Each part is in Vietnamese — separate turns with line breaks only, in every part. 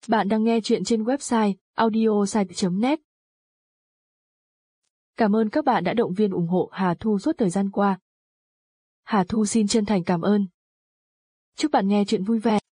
Bạn đang nghe chuyện trên website audiosite.net. Cảm ơn các bạn đã động viên ủng hộ Hà Thu suốt thời gian qua. Hà Thu xin chân thành cảm ơn. Chúc bạn nghe chuyện vui vẻ.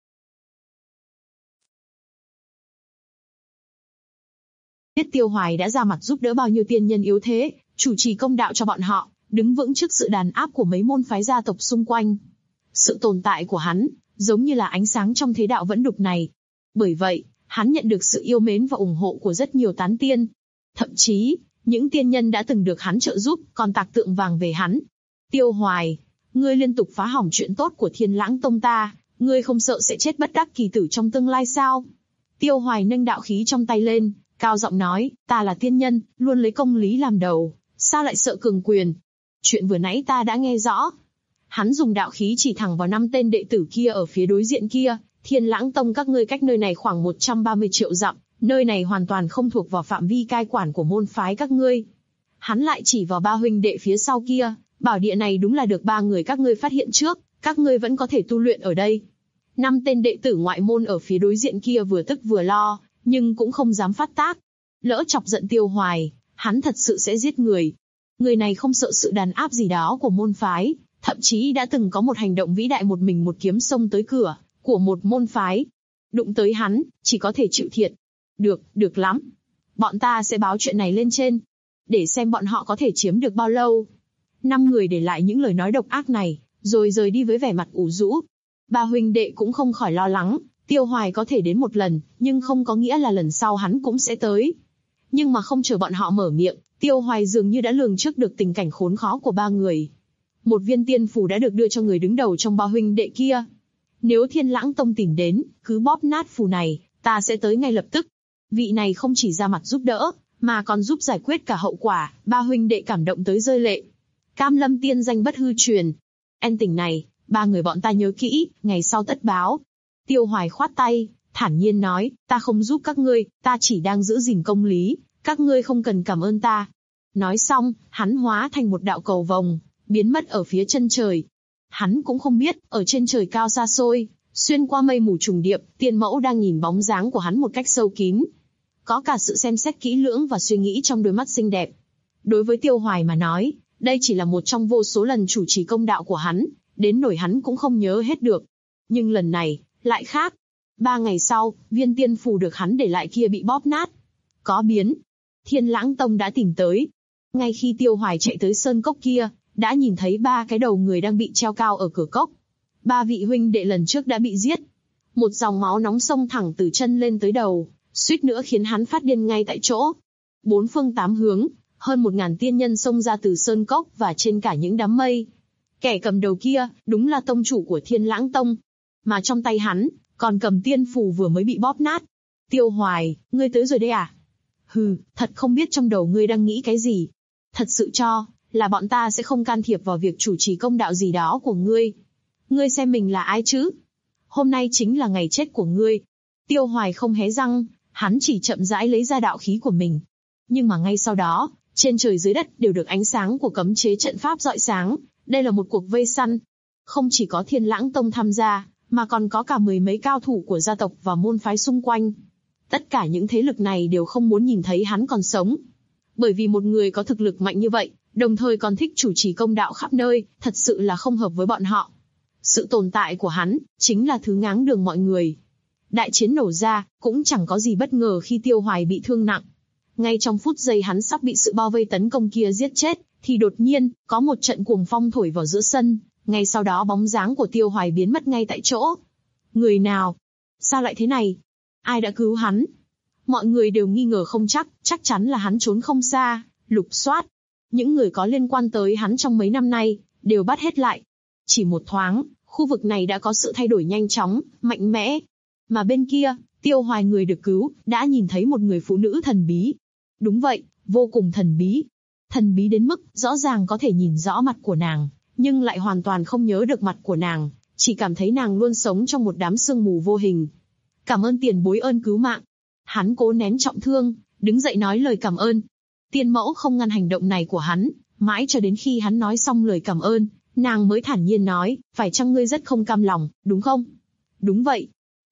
Biết Tiêu Hoài đã ra mặt giúp đỡ bao nhiêu tiên nhân yếu thế, chủ trì công đạo cho bọn họ, đứng vững trước sự đàn áp của mấy môn phái gia tộc xung quanh. Sự tồn tại của hắn, giống như là ánh sáng trong thế đạo vẫn đục này. Bởi vậy, hắn nhận được sự yêu mến và ủng hộ của rất nhiều tán tiên. Thậm chí, những tiên nhân đã từng được hắn trợ giúp, còn tạc tượng vàng về hắn. Tiêu Hoài, ngươi liên tục phá hỏng chuyện tốt của Thiên Lãng Tông ta, ngươi không sợ sẽ chết bất đắc kỳ tử trong tương lai sao? Tiêu Hoài nâng đạo khí trong tay lên, cao giọng nói, ta là tiên nhân, luôn lấy công lý làm đầu, sao lại sợ cường quyền? Chuyện vừa nãy ta đã nghe rõ. Hắn dùng đạo khí chỉ thẳng vào 5 tên đệ tử kia ở phía đối diện kia. Thiên Lãng Tông các ngươi cách nơi này khoảng 130 triệu dặm, nơi này hoàn toàn không thuộc vào phạm vi cai quản của môn phái các ngươi. Hắn lại chỉ vào 3 huynh đệ phía sau kia, bảo địa này đúng là được 3 người các ngươi phát hiện trước, các ngươi vẫn có thể tu luyện ở đây. 5 tên đệ tử ngoại môn ở phía đối diện kia vừa tức vừa lo, nhưng cũng không dám phát tác. Lỡ chọc giận Tiêu Hoài, hắn thật sự sẽ giết người. Người này không sợ sự đàn áp gì đó của môn phái, thậm chí đã từng có một hành động vĩ đại một mình một kiếm xông tới cửa của một môn phái. Đụng tới hắn, chỉ có thể chịu thiệt. Được lắm. Bọn ta sẽ báo chuyện này lên trên, để xem bọn họ có thể chiếm được bao lâu. 5 người để lại những lời nói độc ác này, rồi rời đi với vẻ mặt ủ rũ. 3 huynh đệ cũng không khỏi lo lắng, Tiêu Hoài có thể đến một lần, nhưng không có nghĩa là lần sau hắn cũng sẽ tới. Nhưng mà không chờ bọn họ mở miệng, Tiêu Hoài dường như đã lường trước được tình cảnh khốn khó của 3 người. Một viên tiên phù đã được đưa cho người đứng đầu trong 3 huynh đệ kia. Nếu Thiên Lãng Tông tìm đến, cứ bóp nát phù này, ta sẽ tới ngay lập tức. Vị này không chỉ ra mặt giúp đỡ, mà còn giúp giải quyết cả hậu quả. 3 huynh đệ cảm động tới rơi lệ. Cam lâm tiên danh bất hư truyền. En tình này, 3 người bọn ta nhớ kỹ, ngày sau tất báo. Tiêu Hoài khoát tay, thản nhiên nói, ta không giúp các ngươi, ta chỉ đang giữ gìn công lý, các ngươi không cần cảm ơn ta. Nói xong, hắn hóa thành một đạo cầu vồng, biến mất ở phía chân trời. Hắn cũng không biết, ở trên trời cao xa xôi, xuyên qua mây mù trùng điệp, Tiên Mẫu đang nhìn bóng dáng của hắn một cách sâu kín. Có cả sự xem xét kỹ lưỡng và suy nghĩ trong đôi mắt xinh đẹp. Đối với Tiêu Hoài mà nói, đây chỉ là một trong vô số lần chủ trì công đạo của hắn, đến nỗi hắn cũng không nhớ hết được. Nhưng lần này, lại khác. 3 ngày sau, viên tiên phù được hắn để lại kia bị bóp nát. Có biến. Thiên Lãng Tông đã tìm tới. Ngay khi Tiêu Hoài chạy tới sơn cốc kia, đã nhìn thấy 3 cái đầu người đang bị treo cao ở cửa cốc. 3 vị huynh đệ lần trước đã bị giết. Một dòng máu nóng xông thẳng từ chân lên tới đầu, suýt nữa khiến hắn phát điên ngay tại chỗ. 4 phương 8 hướng, hơn 1000 tiên nhân xông ra từ sơn cốc và trên cả những đám mây. Kẻ cầm đầu kia, đúng là tông chủ của Thiên Lãng Tông. Mà trong tay hắn, còn cầm tiên phù vừa mới bị bóp nát. Tiêu Hoài, ngươi tới rồi đây à? Hừ, thật không biết trong đầu ngươi đang nghĩ cái gì. Thật sự cho là bọn ta sẽ không can thiệp vào việc chủ trì công đạo gì đó của ngươi. Ngươi xem mình là ai chứ? Hôm nay chính là ngày chết của ngươi. Tiêu Hoài không hé răng, hắn chỉ chậm rãi lấy ra đạo khí của mình. Nhưng mà ngay sau đó, trên trời dưới đất đều được ánh sáng của cấm chế trận pháp rọi sáng. Đây là một cuộc vây săn. Không chỉ có Thiên Lãng Tông tham gia, mà còn có cả 10 mấy cao thủ của gia tộc và môn phái xung quanh. Tất cả những thế lực này đều không muốn nhìn thấy hắn còn sống. Bởi vì một người có thực lực mạnh như vậy, đồng thời còn thích chủ trì công đạo khắp nơi, thật sự là không hợp với bọn họ. Sự tồn tại của hắn, chính là thứ ngáng đường mọi người. Đại chiến nổ ra, cũng chẳng có gì bất ngờ khi Tiêu Hoài bị thương nặng. Ngay trong phút giây hắn sắp bị sự bao vây tấn công kia giết chết, thì đột nhiên, có một trận cuồng phong thổi vào giữa sân, ngay sau đó bóng dáng của Tiêu Hoài biến mất ngay tại chỗ. Người nào? Sao lại thế này? Ai đã cứu hắn? Mọi người đều nghi ngờ không chắc chắn là hắn trốn không xa, lục soát. Những người có liên quan tới hắn trong mấy năm nay, đều bắt hết lại. Chỉ một thoáng, khu vực này đã có sự thay đổi nhanh chóng, mạnh mẽ. Mà bên kia, Tiêu Hoài người được cứu, đã nhìn thấy một người phụ nữ thần bí. Đúng vậy, vô cùng thần bí. Thần bí đến mức, rõ ràng có thể nhìn rõ mặt của nàng, nhưng lại hoàn toàn không nhớ được mặt của nàng, chỉ cảm thấy nàng luôn sống trong một đám sương mù vô hình. Cảm ơn tiền bối ơn cứu mạng. Hắn cố nén trọng thương, đứng dậy nói lời cảm ơn. Tiên Mẫu không ngăn hành động này của hắn, mãi cho đến khi hắn nói xong lời cảm ơn, nàng mới thản nhiên nói, phải chăng ngươi rất không cam lòng, đúng không? Đúng vậy.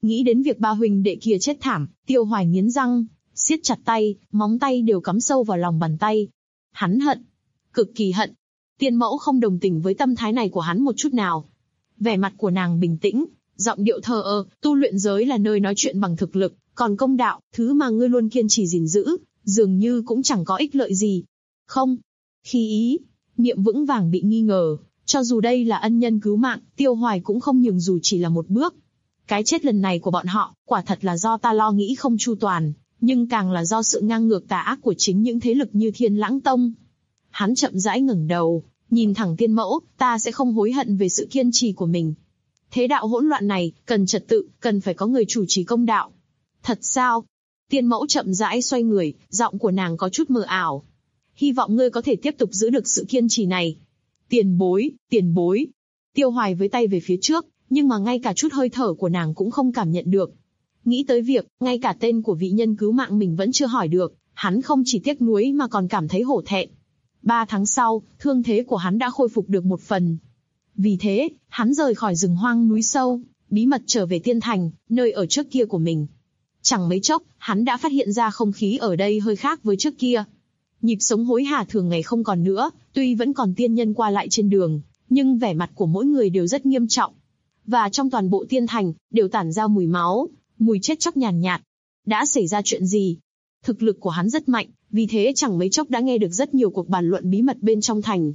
Nghĩ đến việc ba huynh đệ kia chết thảm, Tiêu Hoài nghiến răng, siết chặt tay, móng tay đều cắm sâu vào lòng bàn tay. Hắn hận, cực kỳ hận. Tiên mẫu không đồng tình với tâm thái này của hắn một chút nào. Vẻ mặt của nàng bình tĩnh, giọng điệu thờ ơ, tu luyện giới là nơi nói chuyện bằng thực lực, còn công đạo, thứ mà ngươi luôn kiên trì gìn giữ, dường như cũng chẳng có ích lợi gì. Không. Khi ý, niệm vững vàng bị nghi ngờ, cho dù đây là ân nhân cứu mạng, Tiêu Hoài cũng không nhường dù chỉ là một bước. Cái chết lần này của bọn họ, quả thật là do ta lo nghĩ không chu toàn, nhưng càng là do sự ngang ngược tà ác của chính những thế lực như Thiên Lãng Tông. Hắn chậm rãi ngẩng đầu, nhìn thẳng Tiên mẫu, ta sẽ không hối hận về sự kiên trì của mình. Thế đạo hỗn loạn này, cần trật tự, cần phải có người chủ trì công đạo. Thật sao? Tiên mẫu chậm rãi xoay người, giọng của nàng có chút mờ ảo. Hy vọng ngươi có thể tiếp tục giữ được sự kiên trì này. Tiền bối, tiền bối. Tiêu Hoài với tay về phía trước, nhưng mà ngay cả chút hơi thở của nàng cũng không cảm nhận được. Nghĩ tới việc, ngay cả tên của vị nhân cứu mạng mình vẫn chưa hỏi được, hắn không chỉ tiếc nuối mà còn cảm thấy hổ thẹn. 3 tháng sau, thương thế của hắn đã khôi phục được một phần. Vì thế, hắn rời khỏi rừng hoang núi sâu, bí mật trở về Tiên Thành, nơi ở trước kia của mình. Chẳng mấy chốc, hắn đã phát hiện ra không khí ở đây hơi khác với trước kia. Nhịp sống hối hả thường ngày không còn nữa, tuy vẫn còn tiên nhân qua lại trên đường, nhưng vẻ mặt của mỗi người đều rất nghiêm trọng. Và trong toàn bộ Tiên Thành, đều tản ra mùi máu, mùi chết chóc nhàn nhạt. Đã xảy ra chuyện gì? Thực lực của hắn rất mạnh, vì thế chẳng mấy chốc đã nghe được rất nhiều cuộc bàn luận bí mật bên trong thành.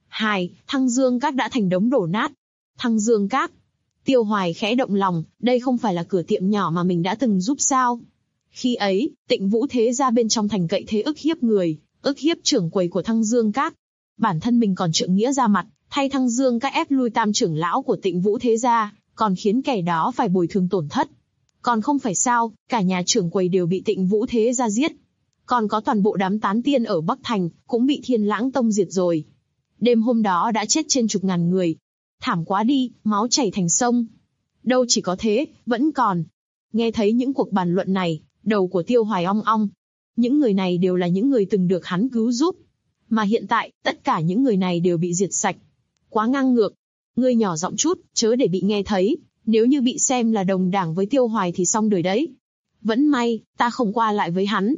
Thăng Dương Các đã thành đống đổ nát. Thăng Dương Các. Tiêu Hoài khẽ động lòng, đây không phải là cửa tiệm nhỏ mà mình đã từng giúp sao? Khi ấy, Tịnh Vũ Thế Gia bên trong thành cậy thế ức hiếp người, ức hiếp trưởng quầy của Thăng Dương Các. Bản thân mình còn trượng nghĩa ra mặt, thay Thăng Dương Các ép lui tam trưởng lão của Tịnh Vũ Thế Gia, còn khiến kẻ đó phải bồi thường tổn thất. Còn không phải sao, cả nhà trưởng quầy đều bị Tịnh Vũ Thế Gia giết. Còn có toàn bộ đám tán tiên ở Bắc Thành, cũng bị Thiên Lãng Tông diệt rồi. Đêm hôm đó đã chết trên chục ngàn người. Thảm quá đi, máu chảy thành sông. Đâu chỉ có thế, vẫn còn. Nghe thấy những cuộc bàn luận này, đầu của Tiêu Hoài ong ong. Những người này đều là những người từng được hắn cứu giúp. Mà hiện tại, tất cả những người này đều bị diệt sạch. Quá ngang ngược. Ngươi nhỏ giọng chút, chớ để bị nghe thấy. Nếu như bị xem là đồng đảng với Tiêu Hoài thì xong đời đấy. Vẫn may, ta không qua lại với hắn.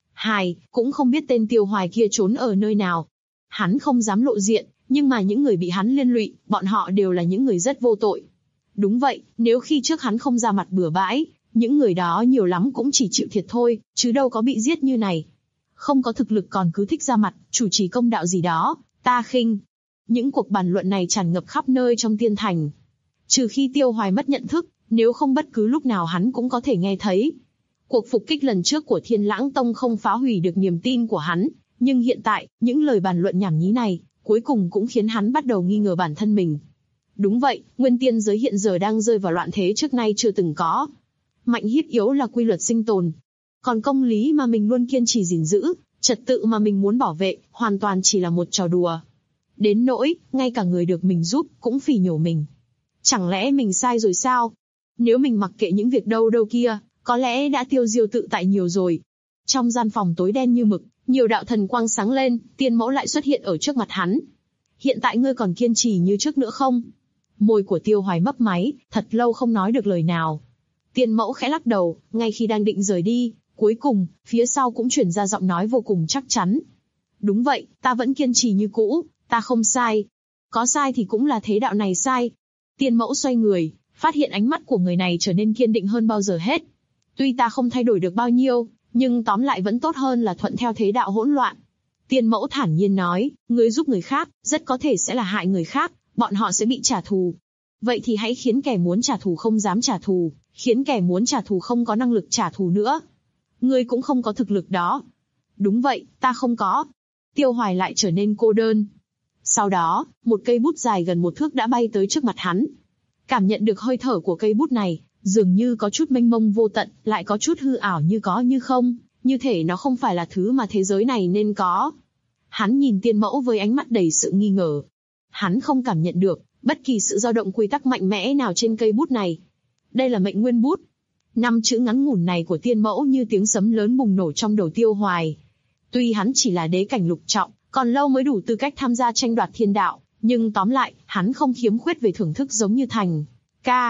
Cũng không biết tên Tiêu Hoài kia trốn ở nơi nào. Hắn không dám lộ diện, nhưng mà những người bị hắn liên lụy, bọn họ đều là những người rất vô tội. Đúng vậy, nếu khi trước hắn không ra mặt bừa bãi, những người đó nhiều lắm cũng chỉ chịu thiệt thôi, chứ đâu có bị giết như này. Không có thực lực còn cứ thích ra mặt, chủ trì công đạo gì đó, ta khinh. Những cuộc bàn luận này tràn ngập khắp nơi trong Tiên Thành. Trừ khi Tiêu Hoài mất nhận thức, nếu không bất cứ lúc nào hắn cũng có thể nghe thấy. Cuộc phục kích lần trước của Thiên Lãng Tông không phá hủy được niềm tin của hắn, nhưng hiện tại, những lời bàn luận nhảm nhí này, cuối cùng cũng khiến hắn bắt đầu nghi ngờ bản thân mình. Đúng vậy, nguyên tiên giới hiện giờ đang rơi vào loạn thế trước nay chưa từng có. Mạnh hiếp yếu là quy luật sinh tồn. Còn công lý mà mình luôn kiên trì gìn giữ, trật tự mà mình muốn bảo vệ, hoàn toàn chỉ là một trò đùa. Đến nỗi, ngay cả người được mình giúp, cũng phỉ nhổ mình. Chẳng lẽ mình sai rồi sao? Nếu mình mặc kệ những việc đâu kia, có lẽ đã tiêu diêu tự tại nhiều rồi. Trong gian phòng tối đen như mực, nhiều đạo thần quang sáng lên, Tiên mẫu lại xuất hiện ở trước mặt hắn. Hiện tại ngươi còn kiên trì như trước nữa không? Môi của Tiêu Hoài mấp máy, thật lâu không nói được lời nào. Tiên mẫu khẽ lắc đầu, ngay khi đang định rời đi, cuối cùng, phía sau cũng truyền ra giọng nói vô cùng chắc chắn. Đúng vậy, ta vẫn kiên trì như cũ, ta không sai. Có sai thì cũng là thế đạo này sai. Tiên mẫu xoay người, phát hiện ánh mắt của người này trở nên kiên định hơn bao giờ hết. Tuy ta không thay đổi được bao nhiêu, nhưng tóm lại vẫn tốt hơn là thuận theo thế đạo hỗn loạn. Tiên mẫu thản nhiên nói, ngươi giúp người khác, rất có thể sẽ là hại người khác, bọn họ sẽ bị trả thù. Vậy thì hãy khiến kẻ muốn trả thù không dám trả thù, khiến kẻ muốn trả thù không có năng lực trả thù nữa. Ngươi cũng không có thực lực đó. Đúng vậy, ta không có. Tiêu Hoài lại trở nên cô đơn. Sau đó, một cây bút dài gần 1 thước đã bay tới trước mặt hắn. Cảm nhận được hơi thở của cây bút này, dường như có chút mênh mông vô tận, lại có chút hư ảo như có như không, như thể nó không phải là thứ mà thế giới này nên có. Hắn nhìn Tiên mẫu với ánh mắt đầy sự nghi ngờ. Hắn không cảm nhận được bất kỳ sự dao động quy tắc mạnh mẽ nào trên cây bút này. Đây là mệnh nguyên bút. 5 chữ ngắn ngủn này của Tiên mẫu như tiếng sấm lớn bùng nổ trong đầu Tiêu Hoài. Tuy hắn chỉ là đế cảnh lục trọng, còn lâu mới đủ tư cách tham gia tranh đoạt thiên đạo, nhưng tóm lại, hắn không khiếm khuyết về thưởng thức giống như Thành ca.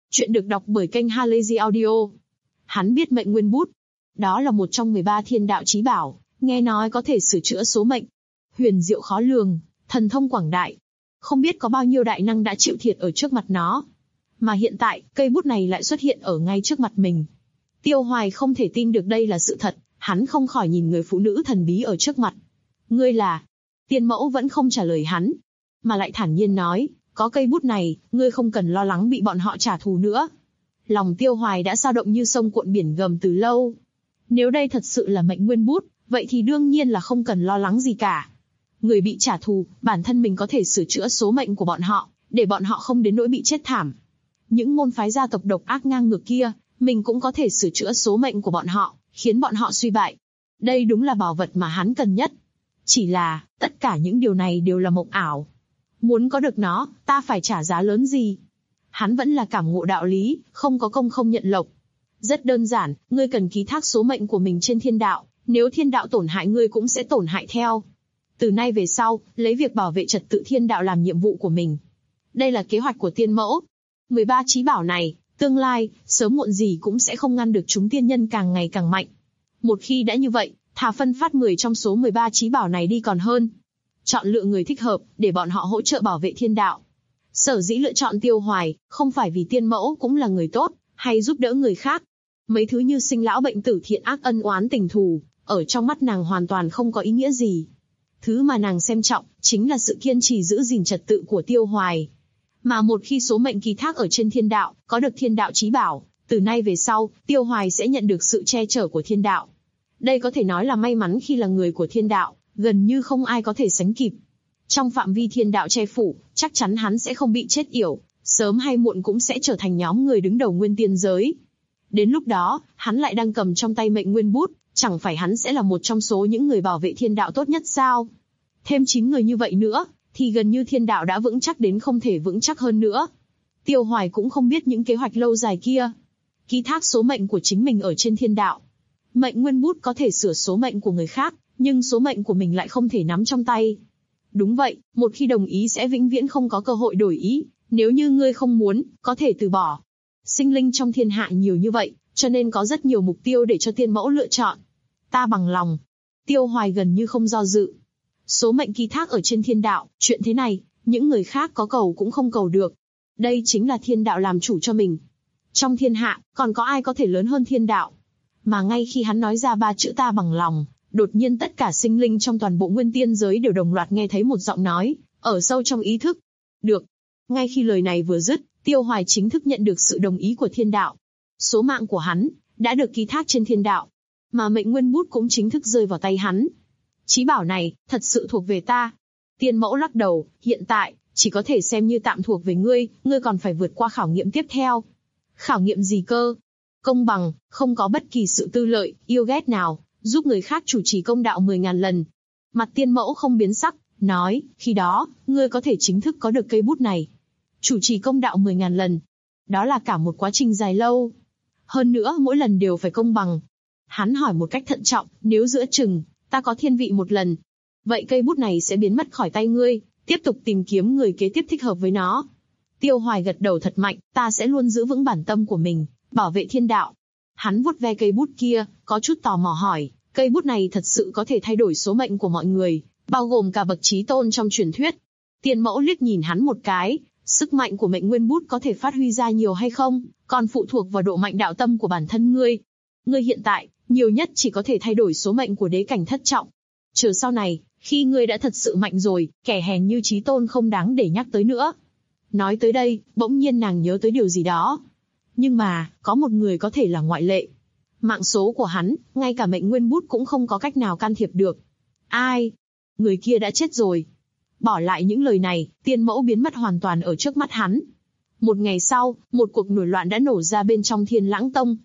Chuyện được đọc bởi kênh Halazy Audio. Hắn biết mệnh nguyên bút. Đó là một trong 13 thiên đạo chí bảo, nghe nói có thể sửa chữa số mệnh. Huyền diệu khó lường, thần thông quảng đại. Không biết có bao nhiêu đại năng đã chịu thiệt ở trước mặt nó. Mà hiện tại, cây bút này lại xuất hiện ở ngay trước mặt mình. Tiêu Hoài không thể tin được đây là sự thật, hắn không khỏi nhìn người phụ nữ thần bí ở trước mặt. Ngươi là? Tiên mẫu vẫn không trả lời hắn, mà lại thản nhiên nói, có cây bút này, ngươi không cần lo lắng bị bọn họ trả thù nữa. Lòng Tiêu Hoài đã dao động như sông cuộn biển gầm từ lâu. Nếu đây thật sự là mệnh nguyên bút, vậy thì đương nhiên là không cần lo lắng gì cả. Người bị trả thù, bản thân mình có thể sửa chữa số mệnh của bọn họ, để bọn họ không đến nỗi bị chết thảm. Những môn phái gia tộc độc ác ngang ngược kia, mình cũng có thể sửa chữa số mệnh của bọn họ, khiến bọn họ suy bại. Đây đúng là bảo vật mà hắn cần nhất. Chỉ là, tất cả những điều này đều là mộng ảo. Muốn có được nó, ta phải trả giá lớn gì? Hắn vẫn là cảm ngộ đạo lý, không có công không nhận lộc. Rất đơn giản, ngươi cần ký thác số mệnh của mình trên thiên đạo, nếu thiên đạo tổn hại ngươi cũng sẽ tổn hại theo. Từ nay về sau, lấy việc bảo vệ trật tự thiên đạo làm nhiệm vụ của mình. Đây là kế hoạch của tiên mẫu. 13 chí bảo này, tương lai, sớm muộn gì cũng sẽ không ngăn được chúng tiên nhân càng ngày càng mạnh. Một khi đã như vậy, thà phân phát 10 trong số 13 chí bảo này đi còn hơn. Chọn lựa người thích hợp, để bọn họ hỗ trợ bảo vệ thiên đạo. Sở dĩ lựa chọn Tiêu Hoài, không phải vì tiên mẫu cũng là người tốt, hay giúp đỡ người khác. Mấy thứ như sinh lão bệnh tử thiện ác ân oán tình thù, ở trong mắt nàng hoàn toàn không có ý nghĩa gì. Thứ mà nàng xem trọng, chính là sự kiên trì giữ gìn trật tự của Tiêu Hoài. Mà một khi số mệnh ký thác ở trên thiên đạo, có được thiên đạo chí bảo, từ nay về sau, Tiêu Hoài sẽ nhận được sự che chở của thiên đạo. Đây có thể nói là may mắn khi là người của thiên đạo, gần như không ai có thể sánh kịp. Trong phạm vi thiên đạo che phủ, chắc chắn hắn sẽ không bị chết yểu, sớm hay muộn cũng sẽ trở thành nhóm người đứng đầu nguyên tiên giới. Đến lúc đó, hắn lại đang cầm trong tay mệnh nguyên bút, chẳng phải hắn sẽ là một trong số những người bảo vệ thiên đạo tốt nhất sao? Thêm 9 người như vậy nữa, thì gần như thiên đạo đã vững chắc đến không thể vững chắc hơn nữa. Tiêu Hoài cũng không biết những kế hoạch lâu dài kia. Ký thác số mệnh của chính mình ở trên thiên đạo. Mệnh nguyên bút có thể sửa số mệnh của người khác, nhưng số mệnh của mình lại không thể nắm trong tay. Đúng vậy, một khi đồng ý sẽ vĩnh viễn không có cơ hội đổi ý, nếu như ngươi không muốn, có thể từ bỏ. Sinh linh trong thiên hạ nhiều như vậy, cho nên có rất nhiều mục tiêu để cho tiên mẫu lựa chọn. Ta bằng lòng. Tiêu Hoài gần như không do dự. Số mệnh ký thác ở trên thiên đạo, chuyện thế này, những người khác có cầu cũng không cầu được. Đây chính là thiên đạo làm chủ cho mình. Trong thiên hạ, còn có ai có thể lớn hơn thiên đạo? Mà ngay khi hắn nói ra 3 chữ ta bằng lòng, đột nhiên tất cả sinh linh trong toàn bộ nguyên tiên giới đều đồng loạt nghe thấy một giọng nói, ở sâu trong ý thức. Được. Ngay khi lời này vừa dứt, Tiêu Hoài chính thức nhận được sự đồng ý của thiên đạo. Số mạng của hắn, đã được ký thác trên thiên đạo. Mà mệnh nguyên bút cũng chính thức rơi vào tay hắn. Chí bảo này, thật sự thuộc về ta. Tiên mẫu lắc đầu, hiện tại, chỉ có thể xem như tạm thuộc về ngươi, ngươi còn phải vượt qua khảo nghiệm tiếp theo. Khảo nghiệm gì cơ? Công bằng, không có bất kỳ sự tư lợi, yêu ghét nào, giúp người khác chủ trì công đạo 10.000 lần. Mặt tiên mẫu không biến sắc, nói, khi đó, ngươi có thể chính thức có được cây bút này. Chủ trì công đạo 10.000 lần. Đó là cả một quá trình dài lâu. Hơn nữa mỗi lần đều phải công bằng. Hắn hỏi một cách thận trọng, nếu giữa chừng, ta có thiên vị một lần, vậy cây bút này sẽ biến mất khỏi tay ngươi, tiếp tục tìm kiếm người kế tiếp thích hợp với nó. Tiêu Hoài gật đầu thật mạnh, ta sẽ luôn giữ vững bản tâm của mình, bảo vệ thiên đạo. Hắn vuốt ve cây bút kia, có chút tò mò hỏi, cây bút này thật sự có thể thay đổi số mệnh của mọi người, bao gồm cả bậc chí tôn trong truyền thuyết. Tiên mẫu liếc nhìn hắn một cái, sức mạnh của mệnh nguyên bút có thể phát huy ra nhiều hay không, còn phụ thuộc vào độ mạnh đạo tâm của bản thân ngươi. Ngươi hiện tại, nhiều nhất chỉ có thể thay đổi số mệnh của đế cảnh thất trọng. Chờ sau này, khi ngươi đã thật sự mạnh rồi, kẻ hèn như chí tôn không đáng để nhắc tới nữa. Nói tới đây, bỗng nhiên nàng nhớ tới điều gì đó. Nhưng mà, có một người có thể là ngoại lệ. Mạng số của hắn, ngay cả mệnh nguyên bút cũng không có cách nào can thiệp được. Ai? Người kia đã chết rồi. Bỏ lại những lời này, tiên mẫu biến mất hoàn toàn ở trước mắt hắn. Một ngày sau, một cuộc nổi loạn đã nổ ra bên trong Thiên Lãng Tông.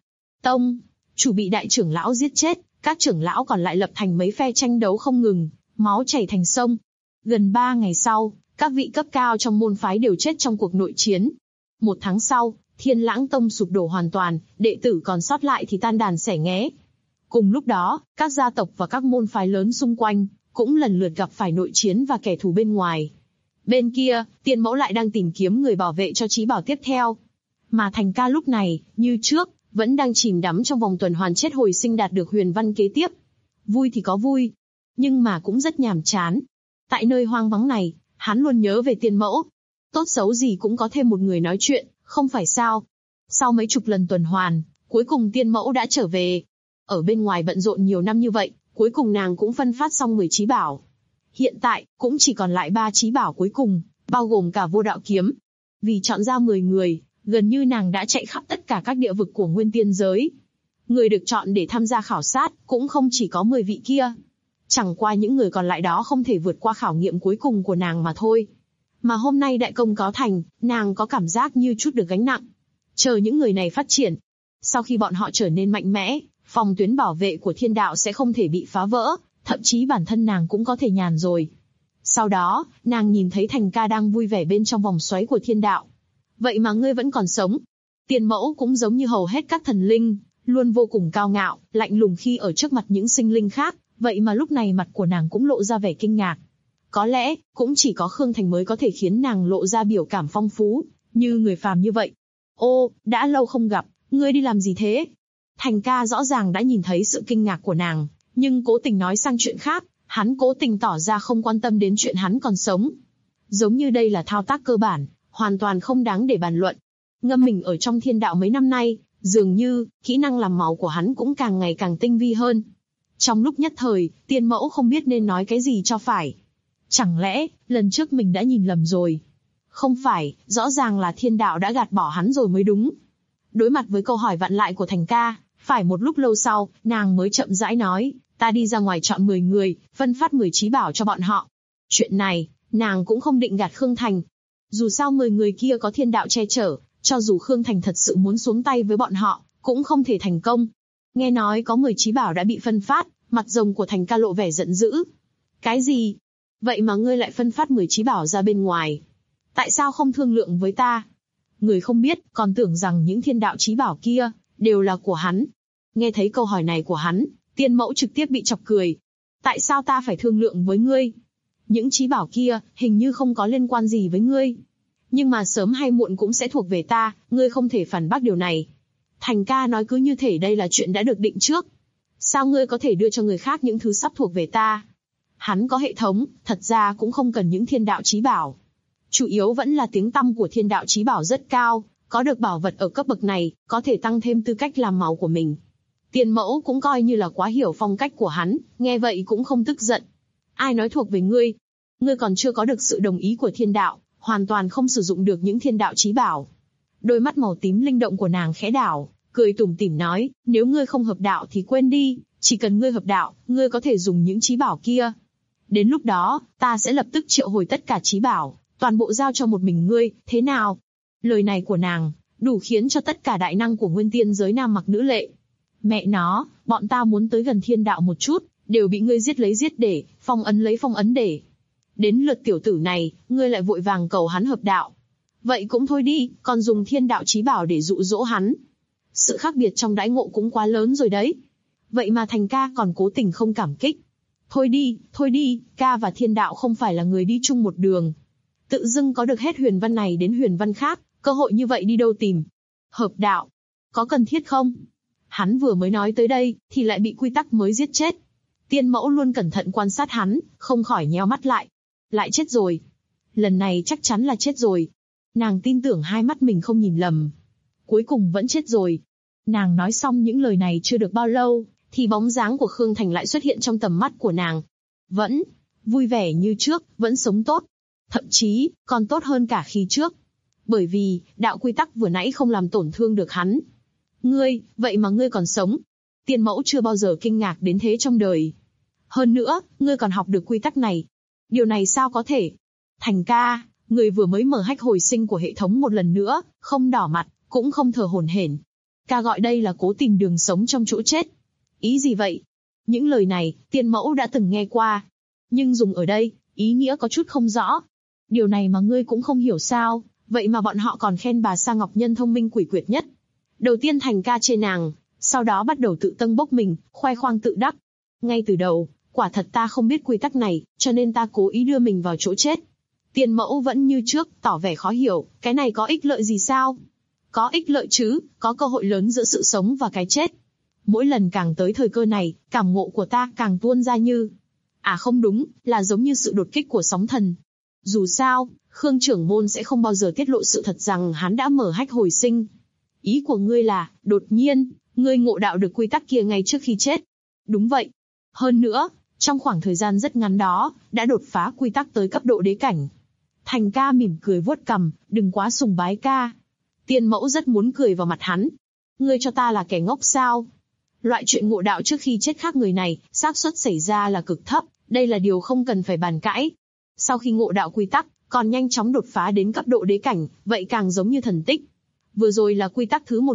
Chủ bị đại trưởng lão giết chết, các trưởng lão còn lại lập thành mấy phe tranh đấu không ngừng, máu chảy thành sông. Gần 3 ngày sau, các vị cấp cao trong môn phái đều chết trong cuộc nội chiến. 1 tháng sau, Thiên Lãng Tông sụp đổ hoàn toàn, đệ tử còn sót lại thì tan đàn xẻ nghé. Cùng lúc đó, các gia tộc và các môn phái lớn xung quanh cũng lần lượt gặp phải nội chiến và kẻ thù bên ngoài. Bên kia, tiên mẫu lại đang tìm kiếm người bảo vệ cho chí bảo tiếp theo. Mà Thành ca lúc này, như trước, vẫn đang chìm đắm trong vòng tuần hoàn chết hồi sinh đạt được huyền văn kế tiếp. Vui thì có vui, nhưng mà cũng rất nhàm chán. Tại nơi hoang vắng này, hắn luôn nhớ về tiên mẫu. Tốt xấu gì cũng có thêm một người nói chuyện, không phải sao? Sau mấy chục lần tuần hoàn, cuối cùng tiên mẫu đã trở về. Ở bên ngoài bận rộn nhiều năm như vậy, cuối cùng nàng cũng phân phát xong 10 chí bảo. Hiện tại, cũng chỉ còn lại 3 chí bảo cuối cùng, bao gồm cả vô đạo kiếm. Vì chọn ra 10 người, gần như nàng đã chạy khắp tất cả các địa vực của nguyên tiên giới. Người được chọn để tham gia khảo sát, cũng không chỉ có 10 vị kia. Chẳng qua những người còn lại đó không thể vượt qua khảo nghiệm cuối cùng của nàng mà thôi. Mà hôm nay đại công có thành, nàng có cảm giác như chút được gánh nặng. Chờ những người này phát triển. Sau khi bọn họ trở nên mạnh mẽ, phòng tuyến bảo vệ của thiên đạo sẽ không thể bị phá vỡ, thậm chí bản thân nàng cũng có thể nhàn rồi. Sau đó, nàng nhìn thấy Thành ca đang vui vẻ bên trong vòng xoáy của thiên đạo. Vậy mà ngươi vẫn còn sống. Tiên mẫu cũng giống như hầu hết các thần linh, luôn vô cùng cao ngạo, lạnh lùng khi ở trước mặt những sinh linh khác, vậy mà lúc này mặt của nàng cũng lộ ra vẻ kinh ngạc. Có lẽ, cũng chỉ có Khương Thành mới có thể khiến nàng lộ ra biểu cảm phong phú, như người phàm như vậy. Ô, đã lâu không gặp, ngươi đi làm gì thế? Thành ca rõ ràng đã nhìn thấy sự kinh ngạc của nàng, nhưng cố tình nói sang chuyện khác, hắn cố tình tỏ ra không quan tâm đến chuyện hắn còn sống. Giống như đây là thao tác cơ bản, hoàn toàn không đáng để bàn luận. Ngâm mình ở trong thiên đạo mấy năm nay, dường như, kỹ năng làm máu của hắn cũng càng ngày càng tinh vi hơn. Trong lúc nhất thời, tiên mẫu không biết nên nói cái gì cho phải. Chẳng lẽ, lần trước mình đã nhìn lầm rồi? Không phải, rõ ràng là thiên đạo đã gạt bỏ hắn rồi mới đúng. Đối mặt với câu hỏi vặn lại của Thành ca, phải một lúc lâu sau, nàng mới chậm rãi nói, ta đi ra ngoài chọn 10 người, phân phát 10 chí bảo cho bọn họ. Chuyện này, nàng cũng không định gạt Khương Thành. Dù sao 10 người kia có thiên đạo che chở, cho dù Khương Thành thật sự muốn xuống tay với bọn họ, cũng không thể thành công. Nghe nói có 10 chí bảo đã bị phân phát, mặt rồng của Thành ca lộ vẻ giận dữ. Cái gì? Vậy mà ngươi lại phân phát 10 chí bảo ra bên ngoài. Tại sao không thương lượng với ta? Người không biết, còn tưởng rằng những thiên đạo chí bảo kia, đều là của hắn. Nghe thấy câu hỏi này của hắn, tiên mẫu trực tiếp bị chọc cười. Tại sao ta phải thương lượng với ngươi? Những chí bảo kia, hình như không có liên quan gì với ngươi. Nhưng mà sớm hay muộn cũng sẽ thuộc về ta, ngươi không thể phản bác điều này. Thành ca nói cứ như thể đây là chuyện đã được định trước. Sao ngươi có thể đưa cho người khác những thứ sắp thuộc về ta? Hắn có hệ thống, thật ra cũng không cần những thiên đạo chí bảo. Chủ yếu vẫn là tiếng tăm của thiên đạo chí bảo rất cao, có được bảo vật ở cấp bậc này, có thể tăng thêm tư cách làm máu của mình. Tiên mẫu cũng coi như là quá hiểu phong cách của hắn, nghe vậy cũng không tức giận. Ai nói thuộc về ngươi? Ngươi còn chưa có được sự đồng ý của thiên đạo, hoàn toàn không sử dụng được những thiên đạo chí bảo. Đôi mắt màu tím linh động của nàng khẽ đảo, cười tủm tỉm nói, nếu ngươi không hợp đạo thì quên đi, chỉ cần ngươi hợp đạo, ngươi có thể dùng những chí bảo kia. Đến lúc đó, ta sẽ lập tức triệu hồi tất cả chí bảo, toàn bộ giao cho một mình ngươi, thế nào? Lời này của nàng, đủ khiến cho tất cả đại năng của nguyên tiên giới nam mặc nữ lệ. Mẹ nó, bọn ta muốn tới gần thiên đạo một chút, đều bị ngươi giết lấy giết để, phong ấn lấy phong ấn để. Đến lượt tiểu tử này, ngươi lại vội vàng cầu hắn hợp đạo. Vậy cũng thôi đi, còn dùng thiên đạo chí bảo để dụ dỗ hắn. Sự khác biệt trong đãi ngộ cũng quá lớn rồi đấy. Vậy mà Thành ca còn cố tình không cảm kích. Thôi đi, ca và thiên đạo không phải là người đi chung một đường. Tự dưng có được hết huyền văn này đến huyền văn khác, cơ hội như vậy đi đâu tìm. Hợp đạo, có cần thiết không? Hắn vừa mới nói tới đây, thì lại bị quy tắc mới giết chết. Tiên mẫu luôn cẩn thận quan sát hắn, không khỏi nheo mắt lại. Lại chết rồi. Lần này chắc chắn là chết rồi. Nàng tin tưởng hai mắt mình không nhìn lầm. Cuối cùng vẫn chết rồi. Nàng nói xong những lời này chưa được bao lâu, thì bóng dáng của Khương Thành lại xuất hiện trong tầm mắt của nàng. Vẫn vui vẻ như trước, vẫn sống tốt. Thậm chí, còn tốt hơn cả khi trước. Bởi vì, đạo quy tắc vừa nãy không làm tổn thương được hắn. Ngươi, vậy mà ngươi còn sống. Tiên mẫu chưa bao giờ kinh ngạc đến thế trong đời. Hơn nữa, ngươi còn học được quy tắc này. Điều này sao có thể? Thành ca, người vừa mới mở hách hồi sinh của hệ thống một lần nữa, không đỏ mặt, cũng không thở hổn hển. Ca gọi đây là cố tìm đường sống trong chỗ chết. Ý gì vậy? Những lời này, tiên mẫu đã từng nghe qua. Nhưng dùng ở đây, ý nghĩa có chút không rõ. Điều này mà ngươi cũng không hiểu sao, vậy mà bọn họ còn khen bà Sa Ngọc Nhân thông minh quỷ quyệt nhất. Đầu tiên Thành ca chê nàng, sau đó bắt đầu tự tâng bốc mình, khoe khoang tự đắc. Ngay từ đầu, quả thật ta không biết quy tắc này, cho nên ta cố ý đưa mình vào chỗ chết. Tiên mẫu vẫn như trước, tỏ vẻ khó hiểu, cái này có ích lợi gì sao? Có ích lợi chứ, có cơ hội lớn giữa sự sống và cái chết. Mỗi lần càng tới thời cơ này, cảm ngộ của ta càng tuôn ra như... không đúng, là giống như sự đột kích của sóng thần. Dù sao, Khương trưởng môn sẽ không bao giờ tiết lộ sự thật rằng hắn đã mở hách hồi sinh. Ý của ngươi là, đột nhiên, ngươi ngộ đạo được quy tắc kia ngay trước khi chết. Đúng vậy. Hơn nữa, trong khoảng thời gian rất ngắn đó, đã đột phá quy tắc tới cấp độ đế cảnh. Thành ca mỉm cười vuốt cằm, đừng quá sùng bái ca. Tiên mẫu rất muốn cười vào mặt hắn. Ngươi cho ta là kẻ ngốc sao? Loại chuyện ngộ đạo trước khi chết khác người này, xác suất xảy ra là cực thấp, đây là điều không cần phải bàn cãi. Sau khi ngộ đạo quy tắc, còn nhanh chóng đột phá đến cấp độ đế cảnh, vậy càng giống như thần tích. Vừa rồi là quy tắc thứ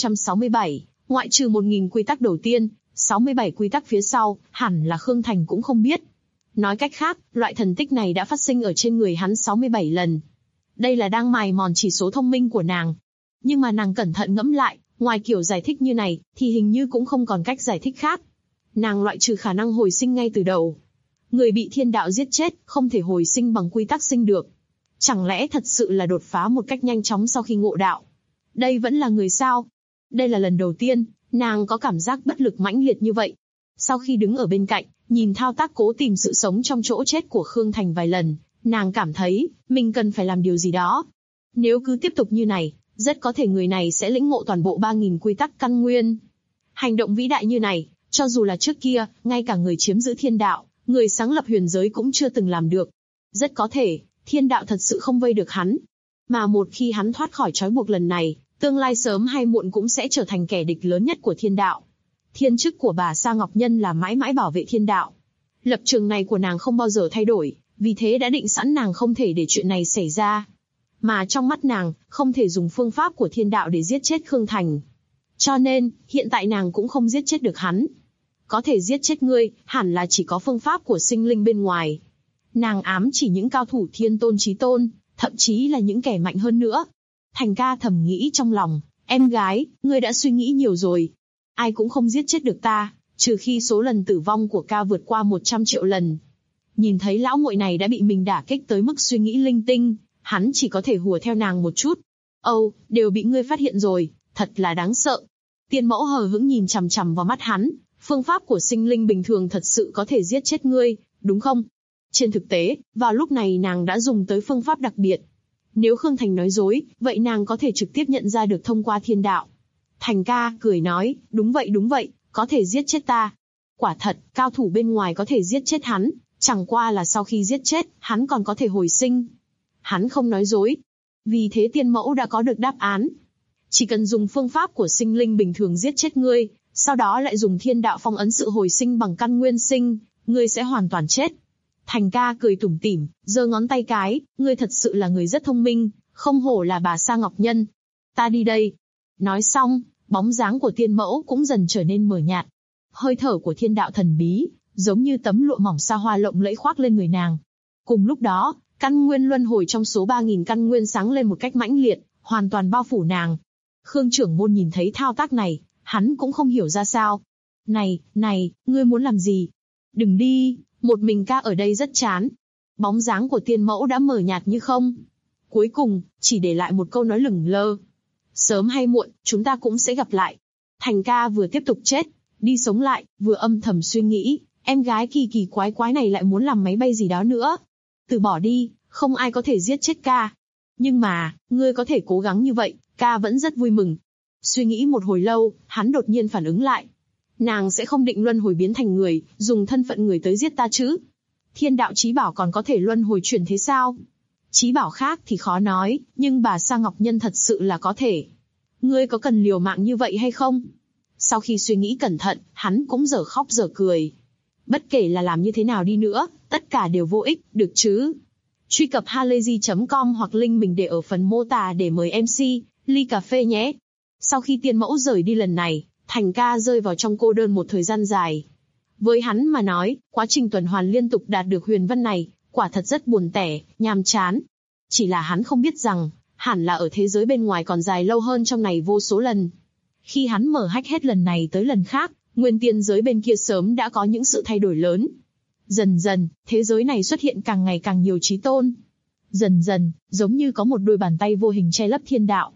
1067, ngoại trừ 1000 quy tắc đầu tiên, 67 quy tắc phía sau, hẳn là Khương Thành cũng không biết. Nói cách khác, loại thần tích này đã phát sinh ở trên người hắn 67 lần. Đây là đang mài mòn chỉ số thông minh của nàng. Nhưng mà nàng cẩn thận ngẫm lại, ngoài kiểu giải thích như này, thì hình như cũng không còn cách giải thích khác. Nàng loại trừ khả năng hồi sinh ngay từ đầu. Người bị thiên đạo giết chết, không thể hồi sinh bằng quy tắc sinh được. Chẳng lẽ thật sự là đột phá một cách nhanh chóng sau khi ngộ đạo? Đây vẫn là người sao? Đây là lần đầu tiên, nàng có cảm giác bất lực mãnh liệt như vậy. Sau khi đứng ở bên cạnh, nhìn thao tác cố tìm sự sống trong chỗ chết của Khương Thành vài lần, nàng cảm thấy, mình cần phải làm điều gì đó. Nếu cứ tiếp tục như này, rất có thể người này sẽ lĩnh ngộ toàn bộ 3000 quy tắc căn nguyên. Hành động vĩ đại như này, cho dù là trước kia, ngay cả người chiếm giữ thiên đạo, người sáng lập huyền giới cũng chưa từng làm được. Rất có thể, thiên đạo thật sự không vây được hắn. Mà một khi hắn thoát khỏi trói buộc lần này, tương lai sớm hay muộn cũng sẽ trở thành kẻ địch lớn nhất của thiên đạo. Thiên chức của bà Sa Ngọc Nhân là mãi mãi bảo vệ thiên đạo. Lập trường này của nàng không bao giờ thay đổi, vì thế đã định sẵn nàng không thể để chuyện này xảy ra. Mà trong mắt nàng, không thể dùng phương pháp của thiên đạo để giết chết Khương Thành. Cho nên, hiện tại nàng cũng không giết chết được hắn. Có thể giết chết ngươi, hẳn là chỉ có phương pháp của sinh linh bên ngoài. Nàng ám chỉ những cao thủ thiên tôn chí tôn, thậm chí là những kẻ mạnh hơn nữa. Thành ca thầm nghĩ trong lòng, em gái, ngươi đã suy nghĩ nhiều rồi. Ai cũng không giết chết được ta, trừ khi số lần tử vong của ca vượt qua 100 triệu lần. Nhìn thấy lão muội này đã bị mình đả kích tới mức suy nghĩ linh tinh, hắn chỉ có thể hùa theo nàng một chút. Đều bị ngươi phát hiện rồi, thật là đáng sợ. Tiên mẫu hờ hững nhìn chằm chằm vào mắt hắn, phương pháp của sinh linh bình thường thật sự có thể giết chết ngươi, đúng không? Trên thực tế, vào lúc này nàng đã dùng tới phương pháp đặc biệt. Nếu Khương Thành nói dối, vậy nàng có thể trực tiếp nhận ra được thông qua thiên đạo. Thành ca cười nói, đúng vậy, có thể giết chết ta. Quả thật, cao thủ bên ngoài có thể giết chết hắn, chẳng qua là sau khi giết chết, hắn còn có thể hồi sinh. Hắn không nói dối. Vì thế tiên mẫu đã có được đáp án. Chỉ cần dùng phương pháp của sinh linh bình thường giết chết ngươi, sau đó lại dùng thiên đạo phong ấn sự hồi sinh bằng căn nguyên sinh, ngươi sẽ hoàn toàn chết. Thành ca cười tủm tỉm, giơ ngón tay cái, ngươi thật sự là người rất thông minh, không hổ là bà Sa Ngọc Nhân. Ta đi đây. Nói xong, bóng dáng của tiên mẫu cũng dần trở nên mờ nhạt. Hơi thở của thiên đạo thần bí, giống như tấm lụa mỏng sa hoa lộng lẫy khoác lên người nàng. Cùng lúc đó, căn nguyên luân hồi trong số 3000 căn nguyên sáng lên một cách mãnh liệt, hoàn toàn bao phủ nàng. Khương trưởng môn nhìn thấy thao tác này, hắn cũng không hiểu ra sao. Này, ngươi muốn làm gì? Đừng đi, một mình ca ở đây rất chán. Bóng dáng của tiên mẫu đã mờ nhạt như không. Cuối cùng, chỉ để lại một câu nói lửng lơ. Sớm hay muộn, chúng ta cũng sẽ gặp lại. Thành ca vừa tiếp tục chết, đi sống lại, vừa âm thầm suy nghĩ, em gái kỳ kỳ quái quái này lại muốn làm máy bay gì đó nữa. Từ bỏ đi, không ai có thể giết chết ca. Nhưng mà, ngươi có thể cố gắng như vậy, ca vẫn rất vui mừng. Suy nghĩ một hồi lâu, hắn đột nhiên phản ứng lại. Nàng sẽ không định luân hồi biến thành người, dùng thân phận người tới giết ta chứ. Thiên đạo chí bảo còn có thể luân hồi chuyển thế sao? Chí bảo khác thì khó nói, nhưng bà Sa Ngọc Nhân thật sự là có thể. Ngươi có cần liều mạng như vậy hay không? Sau khi suy nghĩ cẩn thận, hắn cũng dở khóc dở cười. Bất kể là làm như thế nào đi nữa, tất cả đều vô ích, được chứ? Truy cập halayzi.com hoặc link mình để ở phần mô tả để mời MC, ly cà phê nhé. Sau khi tiên mẫu rời đi lần này, Thành ca rơi vào trong cô đơn một thời gian dài. Với hắn mà nói, quá trình tuần hoàn liên tục đạt được huyền văn này, quả thật rất buồn tẻ, nhàm chán. Chỉ là hắn không biết rằng, hẳn là ở thế giới bên ngoài còn dài lâu hơn trong này vô số lần. Khi hắn mở hách hết lần này tới lần khác, nguyên tiên giới bên kia sớm đã có những sự thay đổi lớn. Dần dần, thế giới này xuất hiện càng ngày càng nhiều chí tôn. Dần dần, giống như có một đôi bàn tay vô hình che lấp thiên đạo.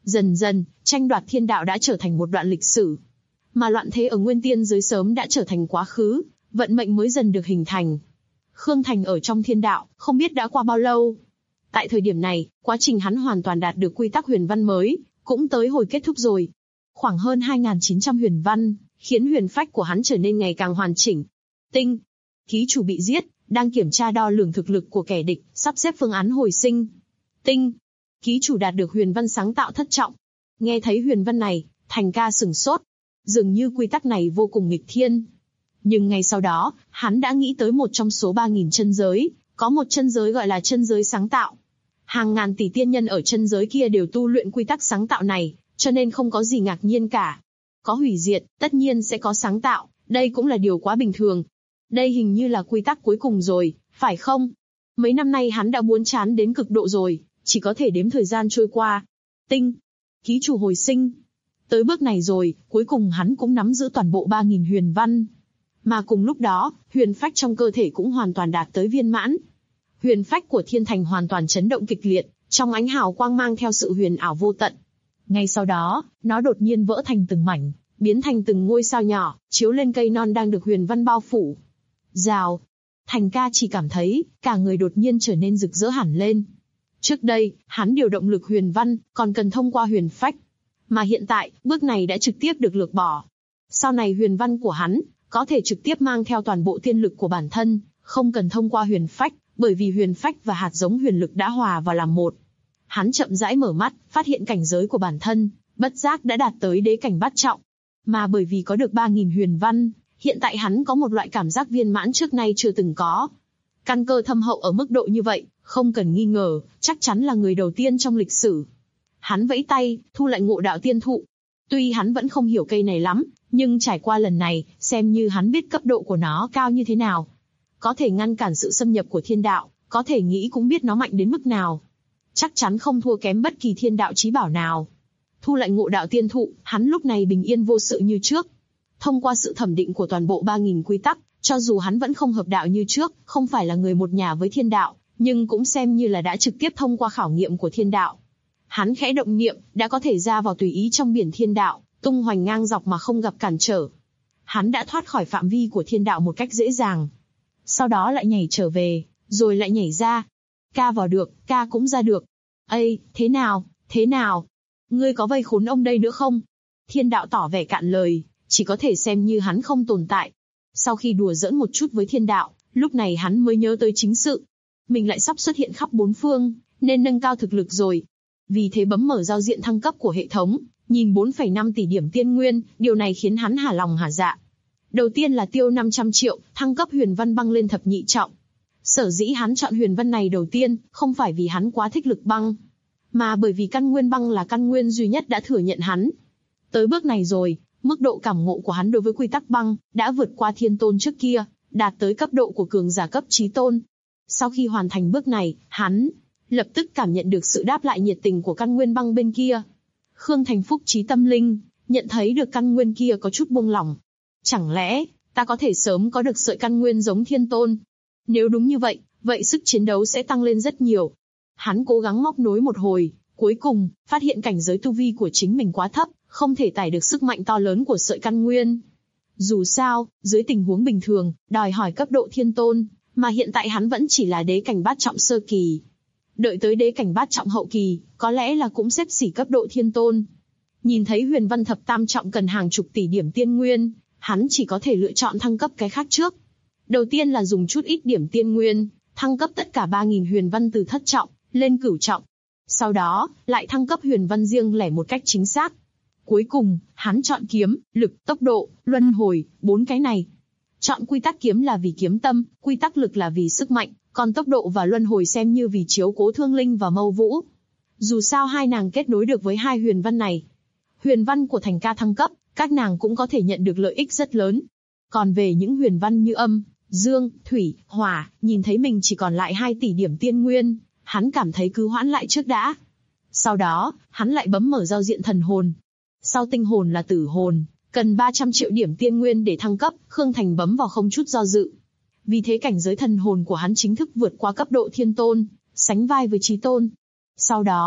Dần dần, tranh đoạt thiên đạo đã trở thành một đoạn lịch sử. Mà loạn thế ở nguyên tiên giới sớm đã trở thành quá khứ, vận mệnh mới dần được hình thành. Khương Thành ở trong thiên đạo, không biết đã qua bao lâu. Tại thời điểm này, quá trình hắn hoàn toàn đạt được quy tắc huyền văn mới, cũng tới hồi kết thúc rồi. Khoảng hơn 2.900 huyền văn, khiến huyền phách của hắn trở nên ngày càng hoàn chỉnh. Tinh, ký chủ bị giết, đang kiểm tra đo lường thực lực của kẻ địch, sắp xếp phương án hồi sinh. Tinh, ký chủ đạt được huyền văn sáng tạo thất trọng. Nghe thấy huyền văn này, Thành ca sửng sốt. Dường như quy tắc này vô cùng nghịch thiên. Nhưng ngay sau đó, hắn đã nghĩ tới một trong số 3.000 chân giới, có một chân giới gọi là chân giới sáng tạo. Hàng ngàn tỷ tiên nhân ở chân giới kia đều tu luyện quy tắc sáng tạo này, cho nên không có gì ngạc nhiên cả. Có hủy diệt, tất nhiên sẽ có sáng tạo, đây cũng là điều quá bình thường. Đây hình như là quy tắc cuối cùng rồi, phải không? Mấy năm nay hắn đã buồn chán đến cực độ rồi, chỉ có thể đếm thời gian trôi qua. Tinh, ký chủ hồi sinh. Tới bước này rồi, cuối cùng hắn cũng nắm giữ toàn bộ 3.000 huyền văn. Mà cùng lúc đó, huyền phách trong cơ thể cũng hoàn toàn đạt tới viên mãn. Huyền phách của Thiên Thành hoàn toàn chấn động kịch liệt, trong ánh hào quang mang theo sự huyền ảo vô tận. Ngay sau đó, nó đột nhiên vỡ thành từng mảnh, biến thành từng ngôi sao nhỏ, chiếu lên cây non đang được huyền văn bao phủ. Rào, Thành ca chỉ cảm thấy, cả người đột nhiên trở nên rực rỡ hẳn lên. Trước đây, hắn điều động lực huyền văn, còn cần thông qua huyền phách. Mà hiện tại, bước này đã trực tiếp được lược bỏ. Sau này huyền văn của hắn, có thể trực tiếp mang theo toàn bộ tiên lực của bản thân, không cần thông qua huyền phách, bởi vì huyền phách và hạt giống huyền lực đã hòa vào làm một. Hắn chậm rãi mở mắt, phát hiện cảnh giới của bản thân, bất giác đã đạt tới đế cảnh bát trọng. Mà bởi vì có được 3.000 huyền văn, hiện tại hắn có một loại cảm giác viên mãn trước nay chưa từng có. Căn cơ thâm hậu ở mức độ như vậy, không cần nghi ngờ, chắc chắn là người đầu tiên trong lịch sử. Hắn vẫy tay, thu lại Ngộ Đạo Tiên Thụ. Tuy hắn vẫn không hiểu cây này lắm, nhưng trải qua lần này, xem như hắn biết cấp độ của nó cao như thế nào. Có thể ngăn cản sự xâm nhập của thiên đạo, có thể nghĩ cũng biết nó mạnh đến mức nào. Chắc chắn không thua kém bất kỳ thiên đạo chí bảo nào. Thu lại Ngộ Đạo Tiên Thụ, hắn lúc này bình yên vô sự như trước. Thông qua sự thẩm định của toàn bộ 3.000 quy tắc, cho dù hắn vẫn không hợp đạo như trước, không phải là người một nhà với thiên đạo, nhưng cũng xem như là đã trực tiếp thông qua khảo nghiệm của thiên đạo. Hắn khẽ động niệm, đã có thể ra vào tùy ý trong biển thiên đạo, tung hoành ngang dọc mà không gặp cản trở. Hắn đã thoát khỏi phạm vi của thiên đạo một cách dễ dàng. Sau đó lại nhảy trở về, rồi lại nhảy ra. Ca vào được, ca cũng ra được. Ây, thế nào, thế nào? Ngươi có vây khốn ông đây nữa không? Thiên đạo tỏ vẻ cạn lời, chỉ có thể xem như hắn không tồn tại. Sau khi đùa giỡn một chút với thiên đạo, lúc này hắn mới nhớ tới chính sự. Mình lại sắp xuất hiện khắp bốn phương, nên nâng cao thực lực rồi. Vì thế bấm mở giao diện thăng cấp của hệ thống, nhìn 4,5 tỷ điểm tiên nguyên, điều này khiến hắn hả lòng hả dạ. Đầu tiên là tiêu 500 triệu, thăng cấp huyền văn băng lên thập nhị trọng. Sở dĩ hắn chọn huyền văn này đầu tiên, không phải vì hắn quá thích lực băng, mà bởi vì căn nguyên băng là căn nguyên duy nhất đã thừa nhận hắn. Tới bước này rồi, mức độ cảm ngộ của hắn đối với quy tắc băng, đã vượt qua thiên tôn trước kia, đạt tới cấp độ của cường giả cấp chí tôn. Sau khi hoàn thành bước này, hắn lập tức cảm nhận được sự đáp lại nhiệt tình của căn nguyên băng bên kia. Khương Thành phúc trí tâm linh, nhận thấy được căn nguyên kia có chút buông lỏng. Chẳng lẽ, ta có thể sớm có được sợi căn nguyên giống thiên tôn? Nếu đúng như vậy, vậy sức chiến đấu sẽ tăng lên rất nhiều. Hắn cố gắng móc nối một hồi, cuối cùng, phát hiện cảnh giới tu vi của chính mình quá thấp, không thể tải được sức mạnh to lớn của sợi căn nguyên. Dù sao, dưới tình huống bình thường, đòi hỏi cấp độ thiên tôn, mà hiện tại hắn vẫn chỉ là đế cảnh bát trọng sơ kỳ. Đợi tới đế cảnh bát trọng hậu kỳ, có lẽ là cũng xếp xỉ cấp độ thiên tôn. Nhìn thấy huyền văn thập tam trọng cần hàng chục tỷ điểm tiên nguyên, hắn chỉ có thể lựa chọn thăng cấp cái khác trước. Đầu tiên là dùng chút ít điểm tiên nguyên, thăng cấp tất cả 3.000 huyền văn từ thất trọng lên cửu trọng. Sau đó, lại thăng cấp huyền văn riêng lẻ một cách chính xác. Cuối cùng, hắn chọn kiếm, lực, tốc độ, luân hồi, 4 cái này. Chọn quy tắc kiếm là vì kiếm tâm, quy tắc lực là vì sức mạnh, còn tốc độ và luân hồi xem như vì chiếu cố Thương Linh và Mâu Vũ. Dù sao hai nàng kết nối được với hai huyền văn này. Huyền văn của Thành ca thăng cấp, các nàng cũng có thể nhận được lợi ích rất lớn. Còn về những huyền văn như âm, dương, thủy, hỏa, nhìn thấy mình chỉ còn lại 2 tỷ điểm tiên nguyên, hắn cảm thấy cứ hoãn lại trước đã. Sau đó, hắn lại bấm mở giao diện thần hồn. Sau tinh hồn là tử hồn, cần 300 triệu điểm tiên nguyên để thăng cấp, Khương Thành bấm vào không chút do dự. Vì thế cảnh giới thần hồn của hắn chính thức vượt qua cấp độ thiên tôn, sánh vai với chí tôn. Sau đó,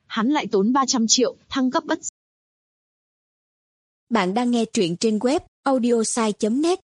hắn lại tốn 300 triệu, thăng cấp bất.
Bạn đang nghe truyện trên web audiosai.net.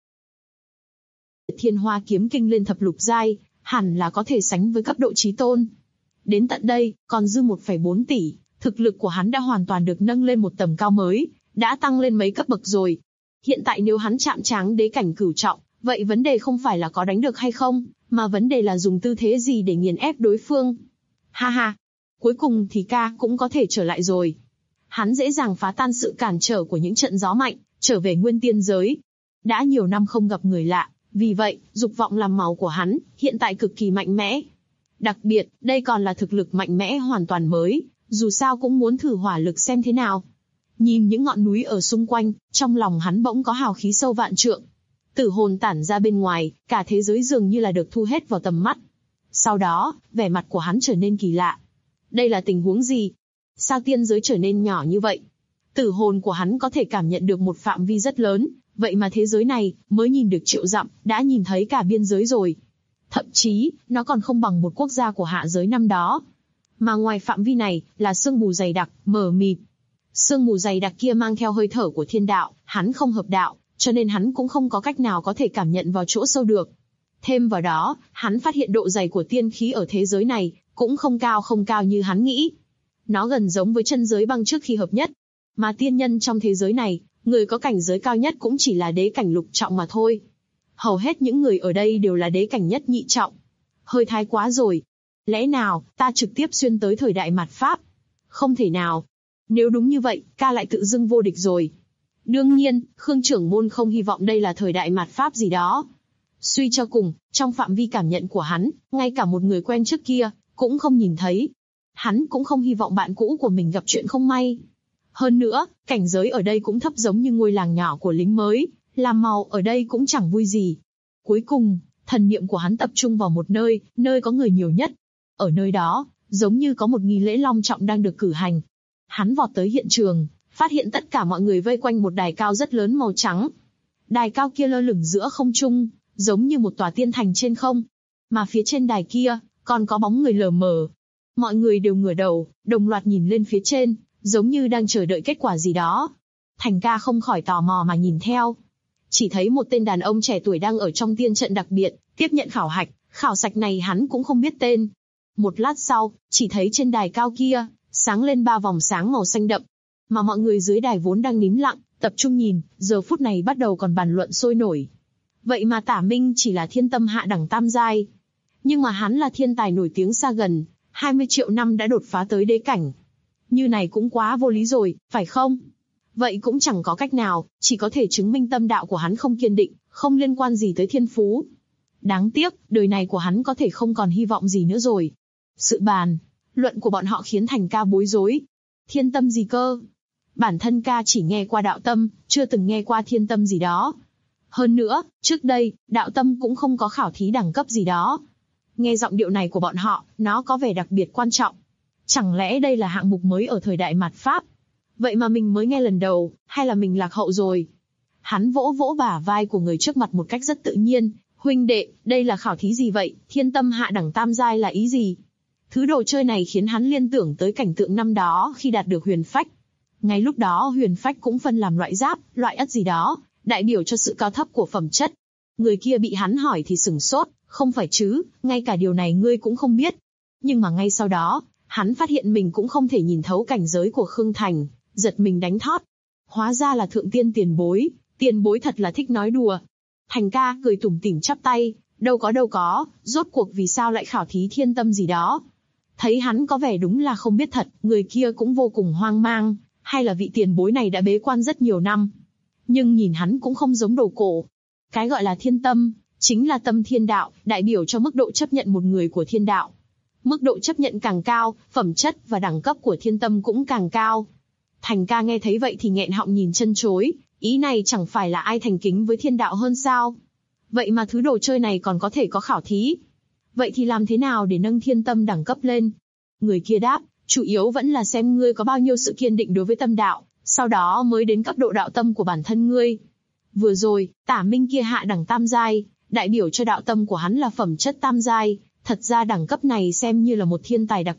Thiên Hoa kiếm kinh lên thập lục giai, hẳn là có thể sánh với cấp độ chí tôn. Đến tận đây, còn dư 1,4 tỷ, thực lực của hắn đã hoàn toàn được nâng lên một tầm cao mới, đã tăng lên mấy cấp bậc rồi. Hiện tại nếu hắn chạm tráng đế cảnh cửu trọng, vậy vấn đề không phải là có đánh được hay không, mà vấn đề là dùng tư thế gì để nghiền ép đối phương. Ha ha, cuối cùng thì ca cũng có thể trở lại rồi. Hắn dễ dàng phá tan sự cản trở của những trận gió mạnh, trở về nguyên tiên giới. Đã nhiều năm không gặp người lạ, vì vậy, dục vọng làm màu của hắn, hiện tại cực kỳ mạnh mẽ. Đặc biệt, đây còn là thực lực mạnh mẽ hoàn toàn mới, dù sao cũng muốn thử hỏa lực xem thế nào. Nhìn những ngọn núi ở xung quanh, trong lòng hắn bỗng có hào khí sâu vạn trượng. Tử hồn tản ra bên ngoài, cả thế giới dường như là được thu hết vào tầm mắt. Sau đó, vẻ mặt của hắn trở nên kỳ lạ. Đây là tình huống gì? Sao tiên giới trở nên nhỏ như vậy? Tử hồn của hắn có thể cảm nhận được một phạm vi rất lớn, vậy mà thế giới này, mới nhìn được triệu dặm, đã nhìn thấy cả biên giới rồi. Thậm chí, nó còn không bằng một quốc gia của hạ giới năm đó. Mà ngoài phạm vi này, là sương mù dày đặc, mờ mịt. Sương mù dày đặc kia mang theo hơi thở của thiên đạo, hắn không hợp đạo, cho nên hắn cũng không có cách nào có thể cảm nhận vào chỗ sâu được. Thêm vào đó, hắn phát hiện độ dày của tiên khí ở thế giới này, cũng không cao như hắn nghĩ. Nó gần giống với chân giới băng trước khi hợp nhất. Mà tiên nhân trong thế giới này, người có cảnh giới cao nhất cũng chỉ là đế cảnh lục trọng mà thôi. Hầu hết những người ở đây đều là đế cảnh nhất nhị trọng. Hơi thái quá rồi. Lẽ nào, ta trực tiếp xuyên tới thời đại mạt Pháp? Không thể nào. Nếu đúng như vậy, ca lại tự dưng vô địch rồi. Đương nhiên, Khương trưởng môn không hy vọng đây là thời đại mạt Pháp gì đó. Suy cho cùng, trong phạm vi cảm nhận của hắn, ngay cả một người quen trước kia, cũng không nhìn thấy. Hắn cũng không hy vọng bạn cũ của mình gặp chuyện không may. Hơn nữa, cảnh giới ở đây cũng thấp giống như ngôi làng nhỏ của lính mới, làm màu ở đây cũng chẳng vui gì. Cuối cùng, thần niệm của hắn tập trung vào một nơi, nơi có người nhiều nhất. Ở nơi đó, giống như có một nghi lễ long trọng đang được cử hành. Hắn vọt tới hiện trường, phát hiện tất cả mọi người vây quanh một đài cao rất lớn màu trắng. Đài cao kia lơ lửng giữa không trung, giống như một tòa tiên thành trên không. Mà phía trên đài kia, còn có bóng người lờ mờ. Mọi người đều ngửa đầu, đồng loạt nhìn lên phía trên, giống như đang chờ đợi kết quả gì đó. Thành ca không khỏi tò mò mà nhìn theo. Chỉ thấy một tên đàn ông trẻ tuổi đang ở trong tiên trận đặc biệt, tiếp nhận khảo hạch, khảo sạch này hắn cũng không biết tên. Một lát sau, chỉ thấy trên đài cao kia, sáng lên 3 vòng sáng màu xanh đậm. Mà mọi người dưới đài vốn đang nín lặng, tập trung nhìn, giờ phút này bắt đầu còn bàn luận sôi nổi. Vậy mà Tả Minh chỉ là thiên tâm hạ đẳng tam giai. Nhưng mà hắn là thiên tài nổi tiếng xa gần, 20 triệu năm đã đột phá tới đế cảnh. Như này cũng quá vô lý rồi, phải không? Vậy cũng chẳng có cách nào, chỉ có thể chứng minh tâm đạo của hắn không kiên định, không liên quan gì tới thiên phú. Đáng tiếc, đời này của hắn có thể không còn hy vọng gì nữa rồi. Sự bàn luận của bọn họ khiến Thành ca bối rối. Thiên tâm gì cơ? Bản thân ca chỉ nghe qua đạo tâm, chưa từng nghe qua thiên tâm gì đó. Hơn nữa, trước đây, đạo tâm cũng không có khảo thí đẳng cấp gì đó. Nghe giọng điệu này của bọn họ, nó có vẻ đặc biệt quan trọng. Chẳng lẽ đây là hạng mục mới ở thời đại mạt Pháp? Vậy mà mình mới nghe lần đầu, hay là mình lạc hậu rồi? Hắn vỗ vỗ bả vai của người trước mặt một cách rất tự nhiên. Huynh đệ, đây là khảo thí gì vậy? Thiên tâm hạ đẳng tam giai là ý gì? Thứ đồ chơi này khiến hắn liên tưởng tới cảnh tượng năm đó khi đạt được huyền phách. Ngay lúc đó huyền phách cũng phân làm loại giáp, loại ất gì đó, đại biểu cho sự cao thấp của phẩm chất. Người kia bị hắn hỏi thì sửng sốt, không phải chứ, ngay cả điều này ngươi cũng không biết. Nhưng mà ngay sau đó, hắn phát hiện mình cũng không thể nhìn thấu cảnh giới của Khương Thành, giật mình đánh thót. Hóa ra là thượng tiên tiền bối thật là thích nói đùa. Thành ca cười tủm tỉm chắp tay, đâu có, rốt cuộc vì sao lại khảo thí thiên tâm gì đó. Thấy hắn có vẻ đúng là không biết thật, người kia cũng vô cùng hoang mang, hay là vị tiền bối này đã bế quan rất nhiều năm. Nhưng nhìn hắn cũng không giống đồ cổ. Cái gọi là thiên tâm, chính là tâm thiên đạo, đại biểu cho mức độ chấp nhận một người của thiên đạo. Mức độ chấp nhận càng cao, phẩm chất và đẳng cấp của thiên tâm cũng càng cao. Thành ca nghe thấy vậy thì nghẹn họng nhìn chân chối, ý này chẳng phải là ai thành kính với thiên đạo hơn sao? Vậy mà thứ đồ chơi này còn có thể có khảo thí. Vậy thì làm thế nào để nâng thiên tâm đẳng cấp lên? Người kia đáp, chủ yếu vẫn là xem ngươi có bao nhiêu sự kiên định đối với tâm đạo, sau đó mới đến cấp độ đạo tâm của bản thân ngươi. Vừa rồi, Tả Minh kia hạ đẳng tam giai, đại biểu cho đạo tâm của hắn là phẩm chất tam giai, thật ra đẳng cấp này xem như là một thiên tài đặc biệt,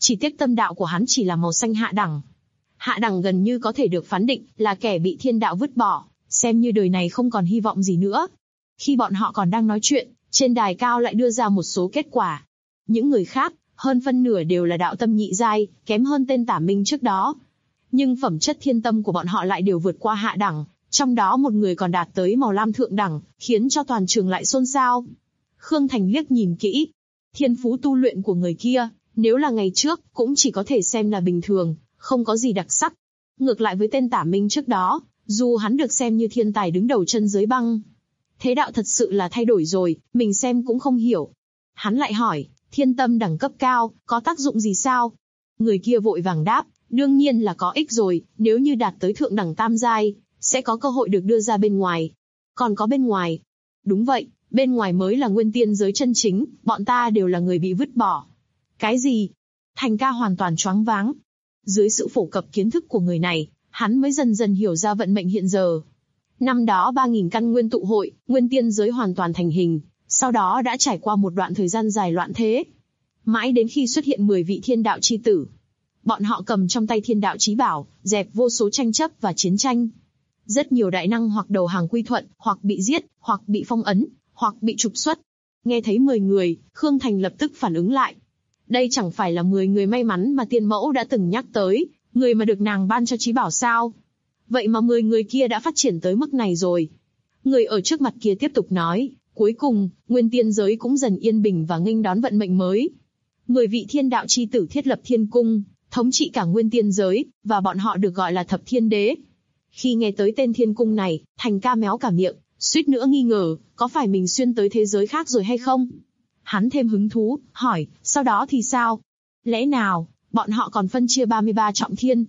Chỉ tiếc tâm đạo của hắn chỉ là màu xanh hạ đẳng. Hạ đẳng gần như có thể được phán định là kẻ bị thiên đạo vứt bỏ, xem như đời này không còn hy vọng gì nữa. Khi bọn họ còn đang nói chuyện, trên đài cao lại đưa ra một số kết quả. Những người khác, hơn phân nửa đều là đạo tâm nhị giai, kém hơn tên Tả Minh trước đó. Nhưng phẩm chất thiên tâm của bọn họ lại đều vượt qua hạ đẳng, trong đó một người còn đạt tới màu lam thượng đẳng, khiến cho toàn trường lại xôn xao. Khương Thành liếc nhìn kỹ. Thiên phú tu luyện của người kia, nếu là ngày trước, cũng chỉ có thể xem là bình thường, không có gì đặc sắc. Ngược lại với tên Tả Minh trước đó, dù hắn được xem như thiên tài đứng đầu chân giới băng. Thế đạo thật sự là thay đổi rồi, mình xem cũng không hiểu. Hắn lại hỏi, thiên tâm đẳng cấp cao, có tác dụng gì sao? Người kia vội vàng đáp, đương nhiên là có ích rồi, nếu như đạt tới thượng đẳng tam giai, sẽ có cơ hội được đưa ra bên ngoài. Còn có bên ngoài? Đúng vậy, bên ngoài mới là nguyên tiên giới chân chính, bọn ta đều là người bị vứt bỏ. Cái gì? Thành ca hoàn toàn choáng váng. Dưới sự phổ cập kiến thức của người này, hắn mới dần dần hiểu ra vận mệnh hiện giờ. Năm đó 3.000 căn nguyên tụ hội, nguyên tiên giới hoàn toàn thành hình, sau đó đã trải qua một đoạn thời gian dài loạn thế. Mãi đến khi xuất hiện 10 vị thiên đạo chi tử. Bọn họ cầm trong tay thiên đạo chí bảo, dẹp vô số tranh chấp và chiến tranh. Rất nhiều đại năng hoặc đầu hàng quy thuận, hoặc bị giết, hoặc bị phong ấn, hoặc bị trục xuất. Nghe thấy 10 người, Khương Thành lập tức phản ứng lại. Đây chẳng phải là 10 người may mắn mà tiên mẫu đã từng nhắc tới, người mà được nàng ban cho chí bảo sao? Vậy mà 10 người kia đã phát triển tới mức này rồi. Người ở trước mặt kia tiếp tục nói, cuối cùng, nguyên tiên giới cũng dần yên bình và nghênh đón vận mệnh mới. 10 vị thiên đạo chi tử thiết lập thiên cung, thống trị cả nguyên tiên giới, và bọn họ được gọi là thập thiên đế. Khi nghe tới tên thiên cung này, Thành ca méo cả miệng, suýt nữa nghi ngờ, có phải mình xuyên tới thế giới khác rồi hay không? Hắn thêm hứng thú, hỏi, sau đó thì sao? Lẽ nào, bọn họ còn phân chia 33 trọng thiên?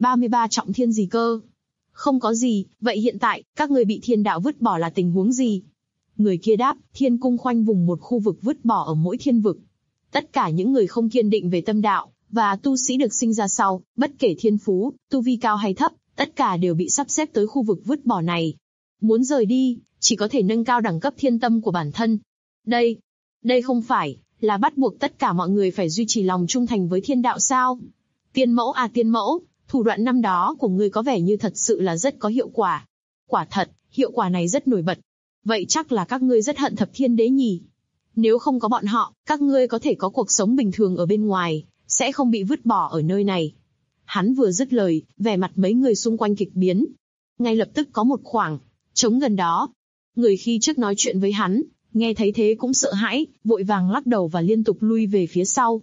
33 trọng thiên gì cơ? Không có gì, vậy hiện tại, các người bị thiên đạo vứt bỏ là tình huống gì? Người kia đáp, thiên cung khoanh vùng một khu vực vứt bỏ ở mỗi thiên vực. Tất cả những người không kiên định về tâm đạo, và tu sĩ được sinh ra sau, bất kể thiên phú, tu vi cao hay thấp, tất cả đều bị sắp xếp tới khu vực vứt bỏ này. Muốn rời đi, chỉ có thể nâng cao đẳng cấp thiên tâm của bản thân. Đây không phải là bắt buộc tất cả mọi người phải duy trì lòng trung thành với thiên đạo sao? Tiên mẫu à tiên mẫu, thủ đoạn năm đó của ngươi có vẻ như thật sự là rất có hiệu quả. Quả thật, hiệu quả này rất nổi bật. Vậy chắc là các ngươi rất hận thập thiên đế nhỉ? Nếu không có bọn họ, các ngươi có thể có cuộc sống bình thường ở bên ngoài, sẽ không bị vứt bỏ ở nơi này. Hắn vừa dứt lời, vẻ mặt mấy người xung quanh kịch biến. Ngay lập tức có một khoảng trống gần đó. Người khi trước nói chuyện với hắn, nghe thấy thế cũng sợ hãi, vội vàng lắc đầu và liên tục lui về phía sau.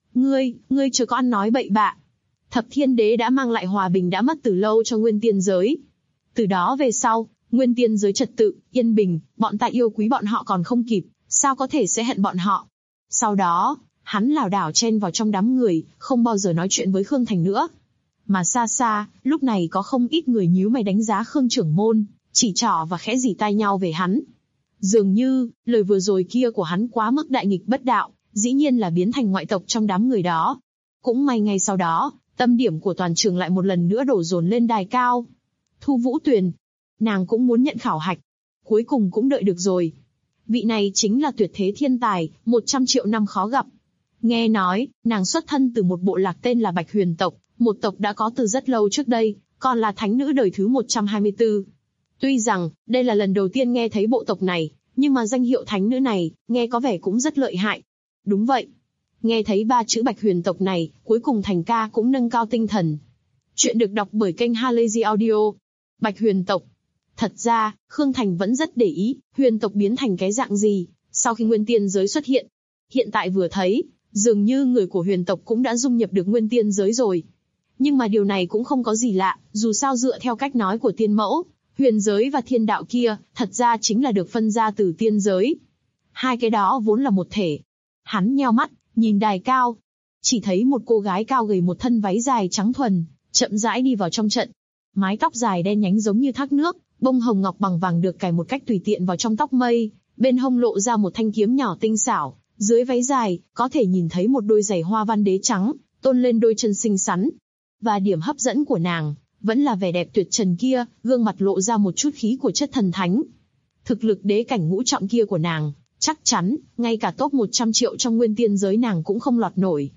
Ngươi chưa có ăn nói bậy bạ. Thập thiên đế đã mang lại hòa bình đã mất từ lâu cho nguyên tiên giới. Từ đó về sau, nguyên tiên giới trật tự, yên bình, bọn ta yêu quý bọn họ còn không kịp, sao có thể sẽ hận bọn họ. Sau đó, hắn lảo đảo chen vào trong đám người, không bao giờ nói chuyện với Khương Thành nữa. Mà xa xa, lúc này có không ít người nhíu mày đánh giá Khương trưởng môn, chỉ trỏ và khẽ rỉ tai nhau về hắn. Dường như, lời vừa rồi kia của hắn quá mức đại nghịch bất đạo, dĩ nhiên là biến thành ngoại tộc trong đám người đó. Cũng may ngay sau đó, tâm điểm của toàn trường lại một lần nữa đổ dồn lên đài cao. Thu Vũ Tuyền, nàng cũng muốn nhận khảo hạch. Cuối cùng cũng đợi được rồi. Vị này chính là tuyệt thế thiên tài, 100 triệu năm khó gặp. Nghe nói, nàng xuất thân từ một bộ lạc tên là Bạch Huyền tộc, một tộc đã có từ rất lâu trước đây, còn là thánh nữ đời thứ 124. Tuy rằng, đây là lần đầu tiên nghe thấy bộ tộc này, nhưng mà danh hiệu thánh nữ này, nghe có vẻ cũng rất lợi hại. Đúng vậy. Nghe thấy 3 chữ Bạch Huyền tộc này, cuối cùng Thành ca cũng nâng cao tinh thần. Chuyện được đọc bởi kênh Halazy Audio. Bạch Huyền tộc. Thật ra, Khương Thành vẫn rất để ý, huyền tộc biến thành cái dạng gì, sau khi nguyên tiên giới xuất hiện. Hiện tại vừa thấy, dường như người của huyền tộc cũng đã dung nhập được nguyên tiên giới rồi. Nhưng mà điều này cũng không có gì lạ, dù sao dựa theo cách nói của tiên mẫu, huyền giới và thiên đạo kia, thật ra chính là được phân ra từ tiên giới. Hai cái đó vốn là một thể. Hắn nheo mắt, nhìn đài cao. Chỉ thấy một cô gái cao gầy một thân váy dài trắng thuần, chậm rãi đi vào trong trận. Mái tóc dài đen nhánh giống như thác nước, bông hồng ngọc bằng vàng được cài một cách tùy tiện vào trong tóc mây, bên hông lộ ra một thanh kiếm nhỏ tinh xảo, dưới váy dài, có thể nhìn thấy một đôi giày hoa văn đế trắng, tôn lên đôi chân xinh xắn. Và điểm hấp dẫn của nàng, vẫn là vẻ đẹp tuyệt trần kia, gương mặt lộ ra một chút khí của chất thần thánh. Thực lực đế cảnh ngũ trọng kia của nàng, chắc chắn, ngay cả top 100 triệu trong nguyên tiên giới nàng cũng không lọt nổi.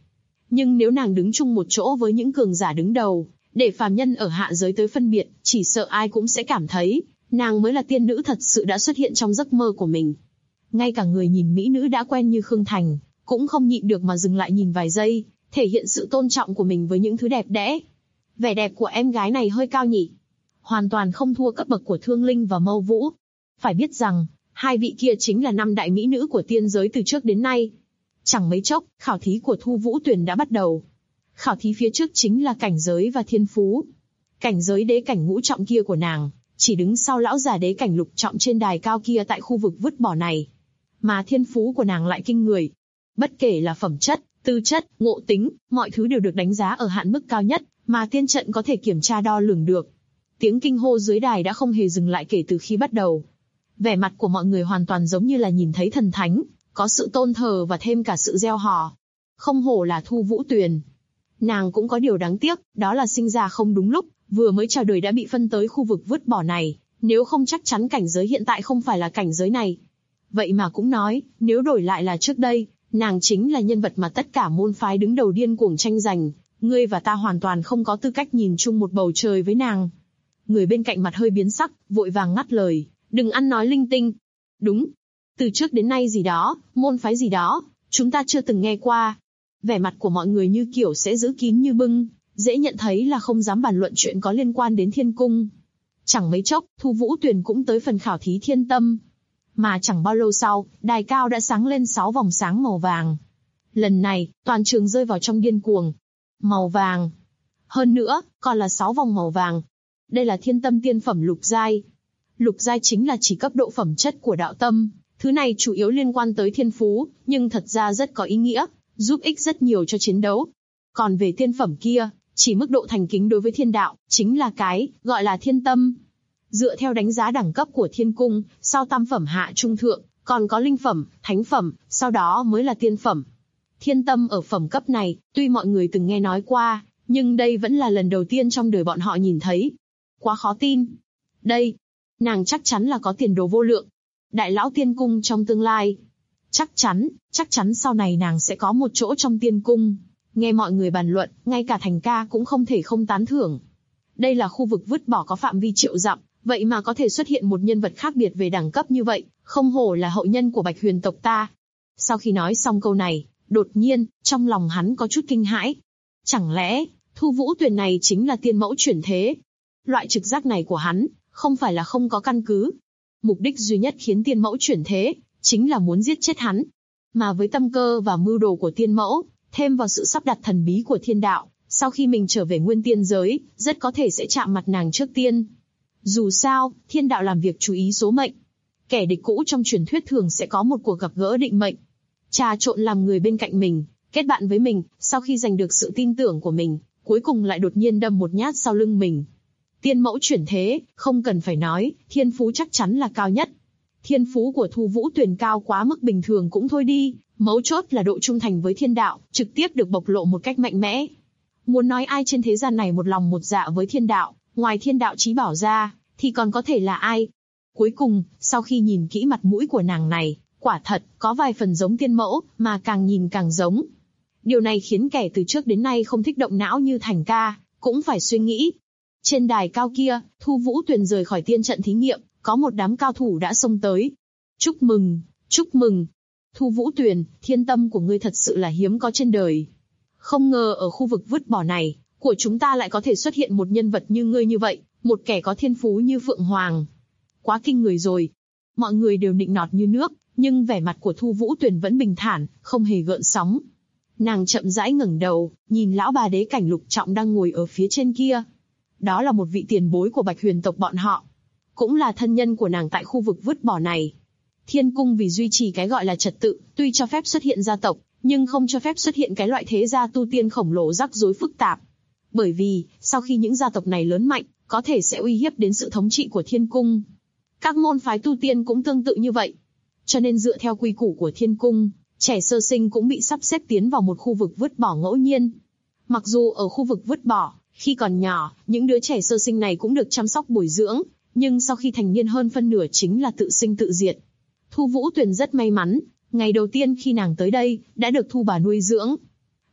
Nhưng nếu nàng đứng chung một chỗ với những cường giả đứng đầu, để phàm nhân ở hạ giới tới phân biệt, chỉ sợ ai cũng sẽ cảm thấy, nàng mới là tiên nữ thật sự đã xuất hiện trong giấc mơ của mình. Ngay cả người nhìn mỹ nữ đã quen như Khương Thành, cũng không nhịn được mà dừng lại nhìn vài giây, thể hiện sự tôn trọng của mình với những thứ đẹp đẽ. Vẻ đẹp của em gái này hơi cao nhỉ? Hoàn toàn không thua cấp bậc của Thương Linh và Mâu Vũ. Phải biết rằng, hai vị kia chính là 5 đại mỹ nữ của tiên giới từ trước đến nay. Chẳng mấy chốc, khảo thí của Thu Vũ Tuyền đã bắt đầu. Khảo thí phía trước chính là cảnh giới và thiên phú. Cảnh giới đế cảnh ngũ trọng kia của nàng, chỉ đứng sau lão già đế cảnh lục trọng trên đài cao kia tại khu vực vứt bỏ này. Mà thiên phú của nàng lại kinh người. Bất kể là phẩm chất, tư chất, ngộ tính, mọi thứ đều được đánh giá ở hạn mức cao nhất, mà tiên trận có thể kiểm tra đo lường được. Tiếng kinh hô dưới đài đã không hề dừng lại kể từ khi bắt đầu. Vẻ mặt của mọi người hoàn toàn giống như là nhìn thấy thần thánh, có sự tôn thờ và thêm cả sự reo hò. Không hổ là Thu Vũ Tuyền. Nàng cũng có điều đáng tiếc, đó là sinh ra không đúng lúc, vừa mới chào đời đã bị phân tới khu vực vứt bỏ này, nếu không chắc chắn cảnh giới hiện tại không phải là cảnh giới này. Vậy mà cũng nói, nếu đổi lại là trước đây, nàng chính là nhân vật mà tất cả môn phái đứng đầu điên cuồng tranh giành, ngươi và ta hoàn toàn không có tư cách nhìn chung một bầu trời với nàng. Người bên cạnh mặt hơi biến sắc, vội vàng ngắt lời, đừng ăn nói linh tinh. Đúng, từ trước đến nay gì đó, môn phái gì đó, chúng ta chưa từng nghe qua. Vẻ mặt của mọi người như kiểu sẽ giữ kín như bưng, dễ nhận thấy là không dám bàn luận chuyện có liên quan đến thiên cung. Chẳng mấy chốc, Thu Vũ Tuyền cũng tới phần khảo thí thiên tâm. Mà chẳng bao lâu sau, đài cao đã sáng lên 6 vòng sáng màu vàng. Lần này, toàn trường rơi vào trong điên cuồng. Màu vàng. Hơn nữa, còn là 6 vòng màu vàng. Đây là thiên tâm tiên phẩm lục giai. Lục giai chính là chỉ cấp độ phẩm chất của đạo tâm. Thứ này chủ yếu liên quan tới thiên phú, nhưng thật ra rất có ý nghĩa, giúp ích rất nhiều cho chiến đấu. Còn về tiên phẩm kia, chỉ mức độ thành kính đối với thiên đạo, chính là cái, gọi là thiên tâm. Dựa theo đánh giá đẳng cấp của thiên cung, sau tam phẩm hạ trung thượng, còn có linh phẩm, thánh phẩm, sau đó mới là tiên phẩm. Thiên tâm ở phẩm cấp này, tuy mọi người từng nghe nói qua, nhưng đây vẫn là lần đầu tiên trong đời bọn họ nhìn thấy. Quá khó tin. Đây, nàng chắc chắn là có tiền đồ vô lượng. Đại lão tiên cung trong tương lai. Chắc chắn sau này nàng sẽ có một chỗ trong tiên cung. Nghe mọi người bàn luận, ngay cả Thành ca cũng không thể không tán thưởng. Đây là khu vực vứt bỏ có phạm vi triệu dặm, vậy mà có thể xuất hiện một nhân vật khác biệt về đẳng cấp như vậy, không hổ là hậu nhân của Bạch Huyền tộc ta. Sau khi nói xong câu này, đột nhiên, trong lòng hắn có chút kinh hãi. Chẳng lẽ, Thu Vũ Tuyền này chính là tiên mẫu chuyển thế? Loại trực giác này của hắn, không phải là không có căn cứ. Mục đích duy nhất khiến tiên mẫu chuyển thế, chính là muốn giết chết hắn. Mà với tâm cơ và mưu đồ của tiên mẫu, thêm vào sự sắp đặt thần bí của thiên đạo, sau khi mình trở về nguyên tiên giới, rất có thể sẽ chạm mặt nàng trước tiên. Dù sao, thiên đạo làm việc chú ý số mệnh. Kẻ địch cũ trong truyền thuyết thường sẽ có một cuộc gặp gỡ định mệnh. Trà trộn làm người bên cạnh mình, kết bạn với mình, sau khi giành được sự tin tưởng của mình, cuối cùng lại đột nhiên đâm một nhát sau lưng mình. Tiên mẫu chuyển thế, không cần phải nói, thiên phú chắc chắn là cao nhất. Thiên phú của Thu Vũ Tuyền cao quá mức bình thường cũng thôi đi, mấu chốt là độ trung thành với thiên đạo, trực tiếp được bộc lộ một cách mạnh mẽ. Muốn nói ai trên thế gian này một lòng một dạ với thiên đạo, ngoài thiên đạo chí bảo ra, thì còn có thể là ai? Cuối cùng, sau khi nhìn kỹ mặt mũi của nàng này, quả thật, có vài phần giống tiên mẫu, mà càng nhìn càng giống. Điều này khiến kẻ từ trước đến nay không thích động não như Thành ca, cũng phải suy nghĩ. Trên đài cao kia, Thu Vũ Tuyền rời khỏi tiên trận thí nghiệm, có một đám cao thủ đã xông tới. Chúc mừng, chúc mừng. Thu Vũ Tuyền, thiên tâm của ngươi thật sự là hiếm có trên đời. Không ngờ ở khu vực vứt bỏ này, của chúng ta lại có thể xuất hiện một nhân vật như ngươi như vậy, một kẻ có thiên phú như Phượng Hoàng. Quá kinh người rồi. Mọi người đều nịnh nọt như nước, nhưng vẻ mặt của Thu Vũ Tuyền vẫn bình thản, không hề gợn sóng. Nàng chậm rãi ngẩng đầu, nhìn lão bà đế cảnh lục trọng đang ngồi ở phía trên kia. Đó là một vị tiền bối của Bạch Huyền tộc bọn họ. Cũng là thân nhân của nàng tại khu vực vứt bỏ này. Thiên cung vì duy trì cái gọi là trật tự, tuy cho phép xuất hiện gia tộc, nhưng không cho phép xuất hiện cái loại thế gia tu tiên khổng lồ rắc rối phức tạp. Bởi vì, sau khi những gia tộc này lớn mạnh, có thể sẽ uy hiếp đến sự thống trị của thiên cung. Các môn phái tu tiên cũng tương tự như vậy. Cho nên dựa theo quy củ của thiên cung, trẻ sơ sinh cũng bị sắp xếp tiến vào một khu vực vứt bỏ ngẫu nhiên. Mặc dù ở khu vực vứt bỏ, khi còn nhỏ, những đứa trẻ sơ sinh này cũng được chăm sóc bồi dưỡng, nhưng sau khi thành niên hơn phân nửa chính là tự sinh tự diệt. Thu Vũ Tuyền rất may mắn, ngày đầu tiên khi nàng tới đây, đã được Thu bà nuôi dưỡng.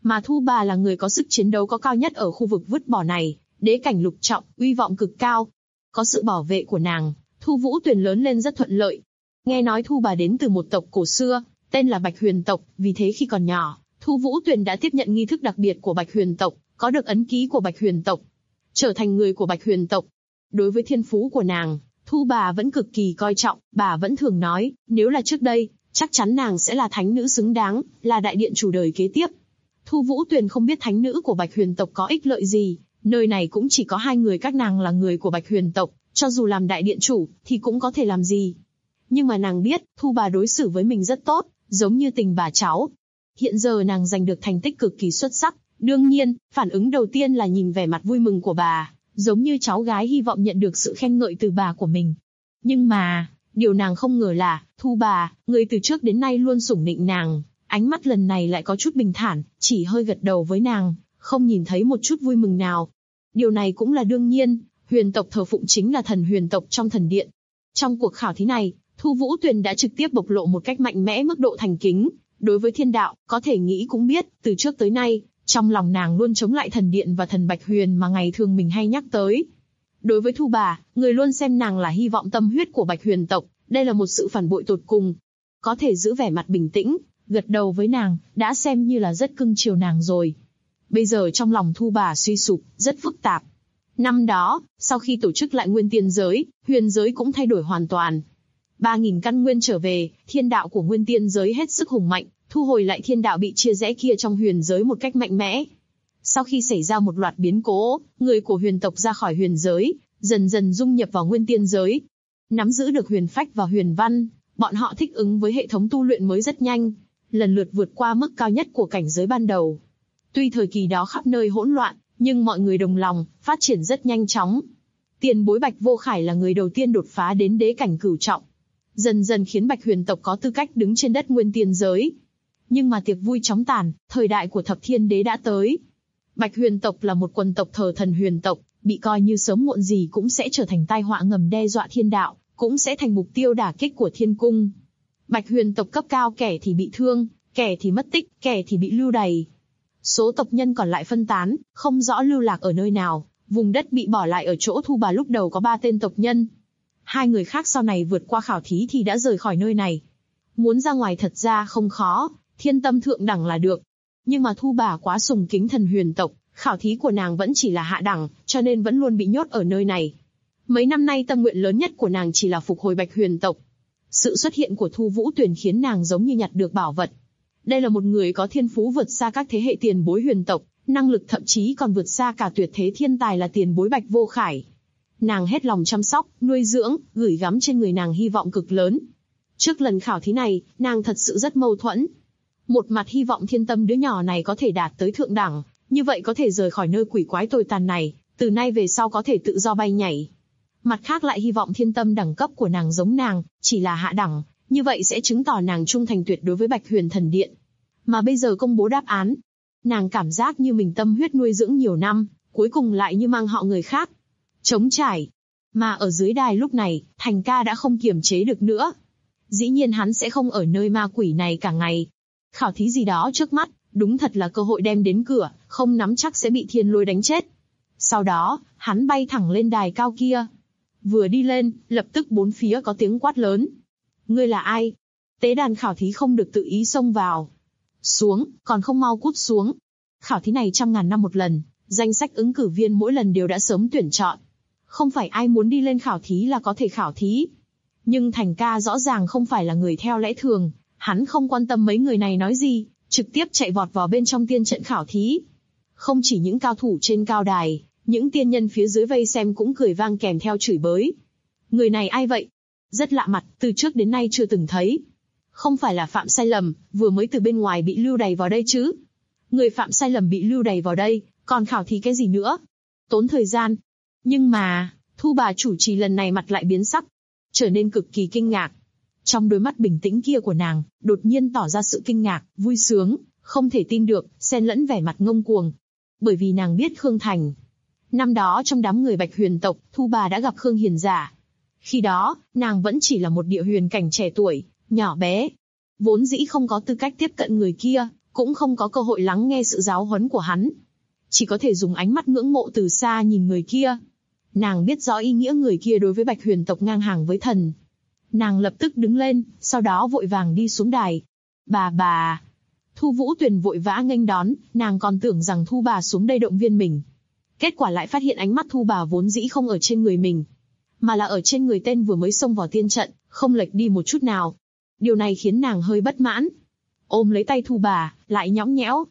Mà Thu Bà là người có sức chiến đấu có cao nhất ở khu vực vứt bỏ này, đế cảnh lục trọng, uy vọng cực cao. Có sự bảo vệ của nàng, Thu Vũ Tuyền lớn lên rất thuận lợi. Nghe nói Thu Bà đến từ một tộc cổ xưa, tên là Bạch Huyền tộc, vì thế khi còn nhỏ, Thu Vũ Tuyền đã tiếp nhận nghi thức đặc biệt của Bạch Huyền tộc, có được ấn ký của Bạch Huyền tộc, trở thành người của Bạch Huyền tộc. Đối với thiên phú của nàng, Thu Bà vẫn cực kỳ coi trọng, bà vẫn thường nói, nếu là trước đây, chắc chắn nàng sẽ là thánh nữ xứng đáng, là đại điện chủ đời kế tiếp. Thu Vũ Tuyền không biết thánh nữ của Bạch Huyền tộc có ích lợi gì, nơi này cũng chỉ có hai người các nàng là người của Bạch Huyền tộc, cho dù làm đại điện chủ, thì cũng có thể làm gì. Nhưng mà nàng biết, Thu Bà đối xử với mình rất tốt, giống như tình bà cháu. Hiện giờ nàng giành được thành tích cực kỳ xuất sắc, đương nhiên, phản ứng đầu tiên là nhìn vẻ mặt vui mừng của bà, giống như cháu gái hy vọng nhận được sự khen ngợi từ bà của mình. Nhưng mà, điều nàng không ngờ là, Thu Bà, người từ trước đến nay luôn sủng nịnh nàng, ánh mắt lần này lại có chút bình thản, chỉ hơi gật đầu với nàng, không nhìn thấy một chút vui mừng nào. Điều này cũng là đương nhiên, Huyền tộc thờ phụng chính là thần Huyền tộc trong thần điện. Trong cuộc khảo thí này, Thu Vũ Tuyền đã trực tiếp bộc lộ một cách mạnh mẽ mức độ thành kính. Đối với thiên đạo, có thể nghĩ cũng biết, từ trước tới nay, trong lòng nàng luôn chống lại thần điện và thần Bạch Huyền mà ngày thường mình hay nhắc tới. Đối với Thu Bà, người luôn xem nàng là hy vọng tâm huyết của Bạch Huyền tộc, đây là một sự phản bội tột cùng. Có thể giữ vẻ mặt bình tĩnh, gật đầu với nàng, đã xem như là rất cưng chiều nàng rồi. Bây giờ trong lòng Thu Bà suy sụp, rất phức tạp. Năm đó, sau khi tổ chức lại Nguyên Tiên giới, huyền giới cũng thay đổi hoàn toàn. 3.000 căn nguyên trở về, thiên đạo của Nguyên Tiên giới hết sức hùng mạnh, thu hồi lại thiên đạo bị chia rẽ kia trong huyền giới một cách mạnh mẽ. Sau khi xảy ra một loạt biến cố, người của huyền tộc ra khỏi huyền giới, dần dần dung nhập vào Nguyên Tiên giới. Nắm giữ được huyền phách và huyền văn, bọn họ thích ứng với hệ thống tu luyện mới rất nhanh, lần lượt vượt qua mức cao nhất của cảnh giới ban đầu. Tuy thời kỳ đó khắp nơi hỗn loạn, nhưng mọi người đồng lòng, phát triển rất nhanh chóng. Tiền bối Bạch Vô Khải là người đầu tiên đột phá đến đế cảnh cửu trọng, dần dần khiến Bạch Huyền tộc có tư cách đứng trên đất Nguyên Tiên giới. Nhưng mà tiệc vui chóng tàn, thời đại của Thập Thiên Đế đã tới. Bạch Huyền tộc là một quần tộc thờ thần Huyền tộc, bị coi như sớm muộn gì cũng sẽ trở thành tai họa ngầm đe dọa thiên đạo, cũng sẽ thành mục tiêu đả kích của thiên cung. Bạch Huyền tộc cấp cao kẻ thì bị thương, kẻ thì mất tích, kẻ thì bị lưu đày. Số tộc nhân còn lại phân tán, không rõ lưu lạc ở nơi nào, vùng đất bị bỏ lại ở chỗ Thu Bà lúc đầu có 3 tên tộc nhân. 2 người khác sau này vượt qua khảo thí thì đã rời khỏi nơi này. Muốn ra ngoài thật ra không khó, thiên tâm thượng đẳng là được. Nhưng mà Thu Bà quá sùng kính thần Huyền tộc, khảo thí của nàng vẫn chỉ là hạ đẳng, cho nên vẫn luôn bị nhốt ở nơi này. Mấy năm nay tâm nguyện lớn nhất của nàng chỉ là phục hồi Bạch Huyền tộc. Sự xuất hiện của Thu Vũ Tuyền khiến nàng giống như nhặt được bảo vật. Đây là một người có thiên phú vượt xa các thế hệ tiền bối huyền tộc, năng lực thậm chí còn vượt xa cả tuyệt thế thiên tài là tiền bối Bạch Vô Khải. Nàng hết lòng chăm sóc, nuôi dưỡng, gửi gắm trên người nàng hy vọng cực lớn. Trước lần khảo thí này, nàng thật sự rất mâu thuẫn. Một mặt hy vọng thiên tâm đứa nhỏ này có thể đạt tới thượng đẳng, như vậy có thể rời khỏi nơi quỷ quái tồi tàn này, từ nay về sau có thể tự do bay nhảy. Mặt khác lại hy vọng thiên tâm đẳng cấp của nàng giống nàng, chỉ là hạ đẳng, như vậy sẽ chứng tỏ nàng trung thành tuyệt đối với Bạch Huyền thần điện. Mà bây giờ công bố đáp án, nàng cảm giác như mình tâm huyết nuôi dưỡng nhiều năm, cuối cùng lại như mang họ người khác. Trống trải. Mà ở dưới đài lúc này, Thành Ca đã không kiềm chế được nữa. Dĩ nhiên hắn sẽ không ở nơi ma quỷ này cả ngày. Khảo thí gì đó trước mắt, đúng thật là cơ hội đem đến cửa, không nắm chắc sẽ bị thiên lôi đánh chết. Sau đó, hắn bay thẳng lên đài cao kia. Vừa đi lên, lập tức bốn phía có tiếng quát lớn. Ngươi là ai? Tế đàn khảo thí không được tự ý xông vào. Xuống, còn không mau cút xuống. Khảo thí này 100.000 năm một lần, danh sách ứng cử viên mỗi lần đều đã sớm tuyển chọn. Không phải ai muốn đi lên khảo thí là có thể khảo thí. Nhưng Thành Ca rõ ràng không phải là người theo lẽ thường, hắn không quan tâm mấy người này nói gì, trực tiếp chạy vọt vào bên trong tiên trận khảo thí. Không chỉ những cao thủ trên cao đài, những tiên nhân phía dưới vây xem cũng cười vang kèm theo chửi bới. Người này ai vậy? Rất lạ mặt, từ trước đến nay chưa từng thấy. Không phải là phạm sai lầm, vừa mới từ bên ngoài bị lưu đày vào đây chứ? Người phạm sai lầm bị lưu đày vào đây, còn khảo thí cái gì nữa? Tốn thời gian. Nhưng mà, Thu Bà chủ trì lần này mặt lại biến sắc, trở nên cực kỳ kinh ngạc. Trong đôi mắt bình tĩnh kia của nàng, đột nhiên tỏ ra sự kinh ngạc, vui sướng, không thể tin được, xen lẫn vẻ mặt ngông cuồng. Bởi vì nàng biết Khương Thành. Năm đó trong đám người Bạch Huyền tộc, Thu Bà đã gặp Khương Hiền Giả. Khi đó, nàng vẫn chỉ là một địa huyền cảnh trẻ tuổi, nhỏ bé. Vốn dĩ không có tư cách tiếp cận người kia, cũng không có cơ hội lắng nghe sự giáo huấn của hắn. Chỉ có thể dùng ánh mắt ngưỡng mộ từ xa nhìn người kia. Nàng biết rõ ý nghĩa người kia đối với Bạch Huyền tộc ngang hàng với thần. Nàng lập tức đứng lên, sau đó vội vàng đi xuống đài. Bà. Thu Vũ Tuyền vội vã nghênh đón, nàng còn tưởng rằng Thu bà xuống đây động viên mình. Kết quả lại phát hiện ánh mắt Thu bà vốn dĩ không ở trên người mình, mà là ở trên người tên vừa mới xông vào tiên trận, không lệch đi một chút nào. Điều này khiến nàng hơi bất mãn. Ôm lấy tay Thu bà, lại nhõng nhẽo.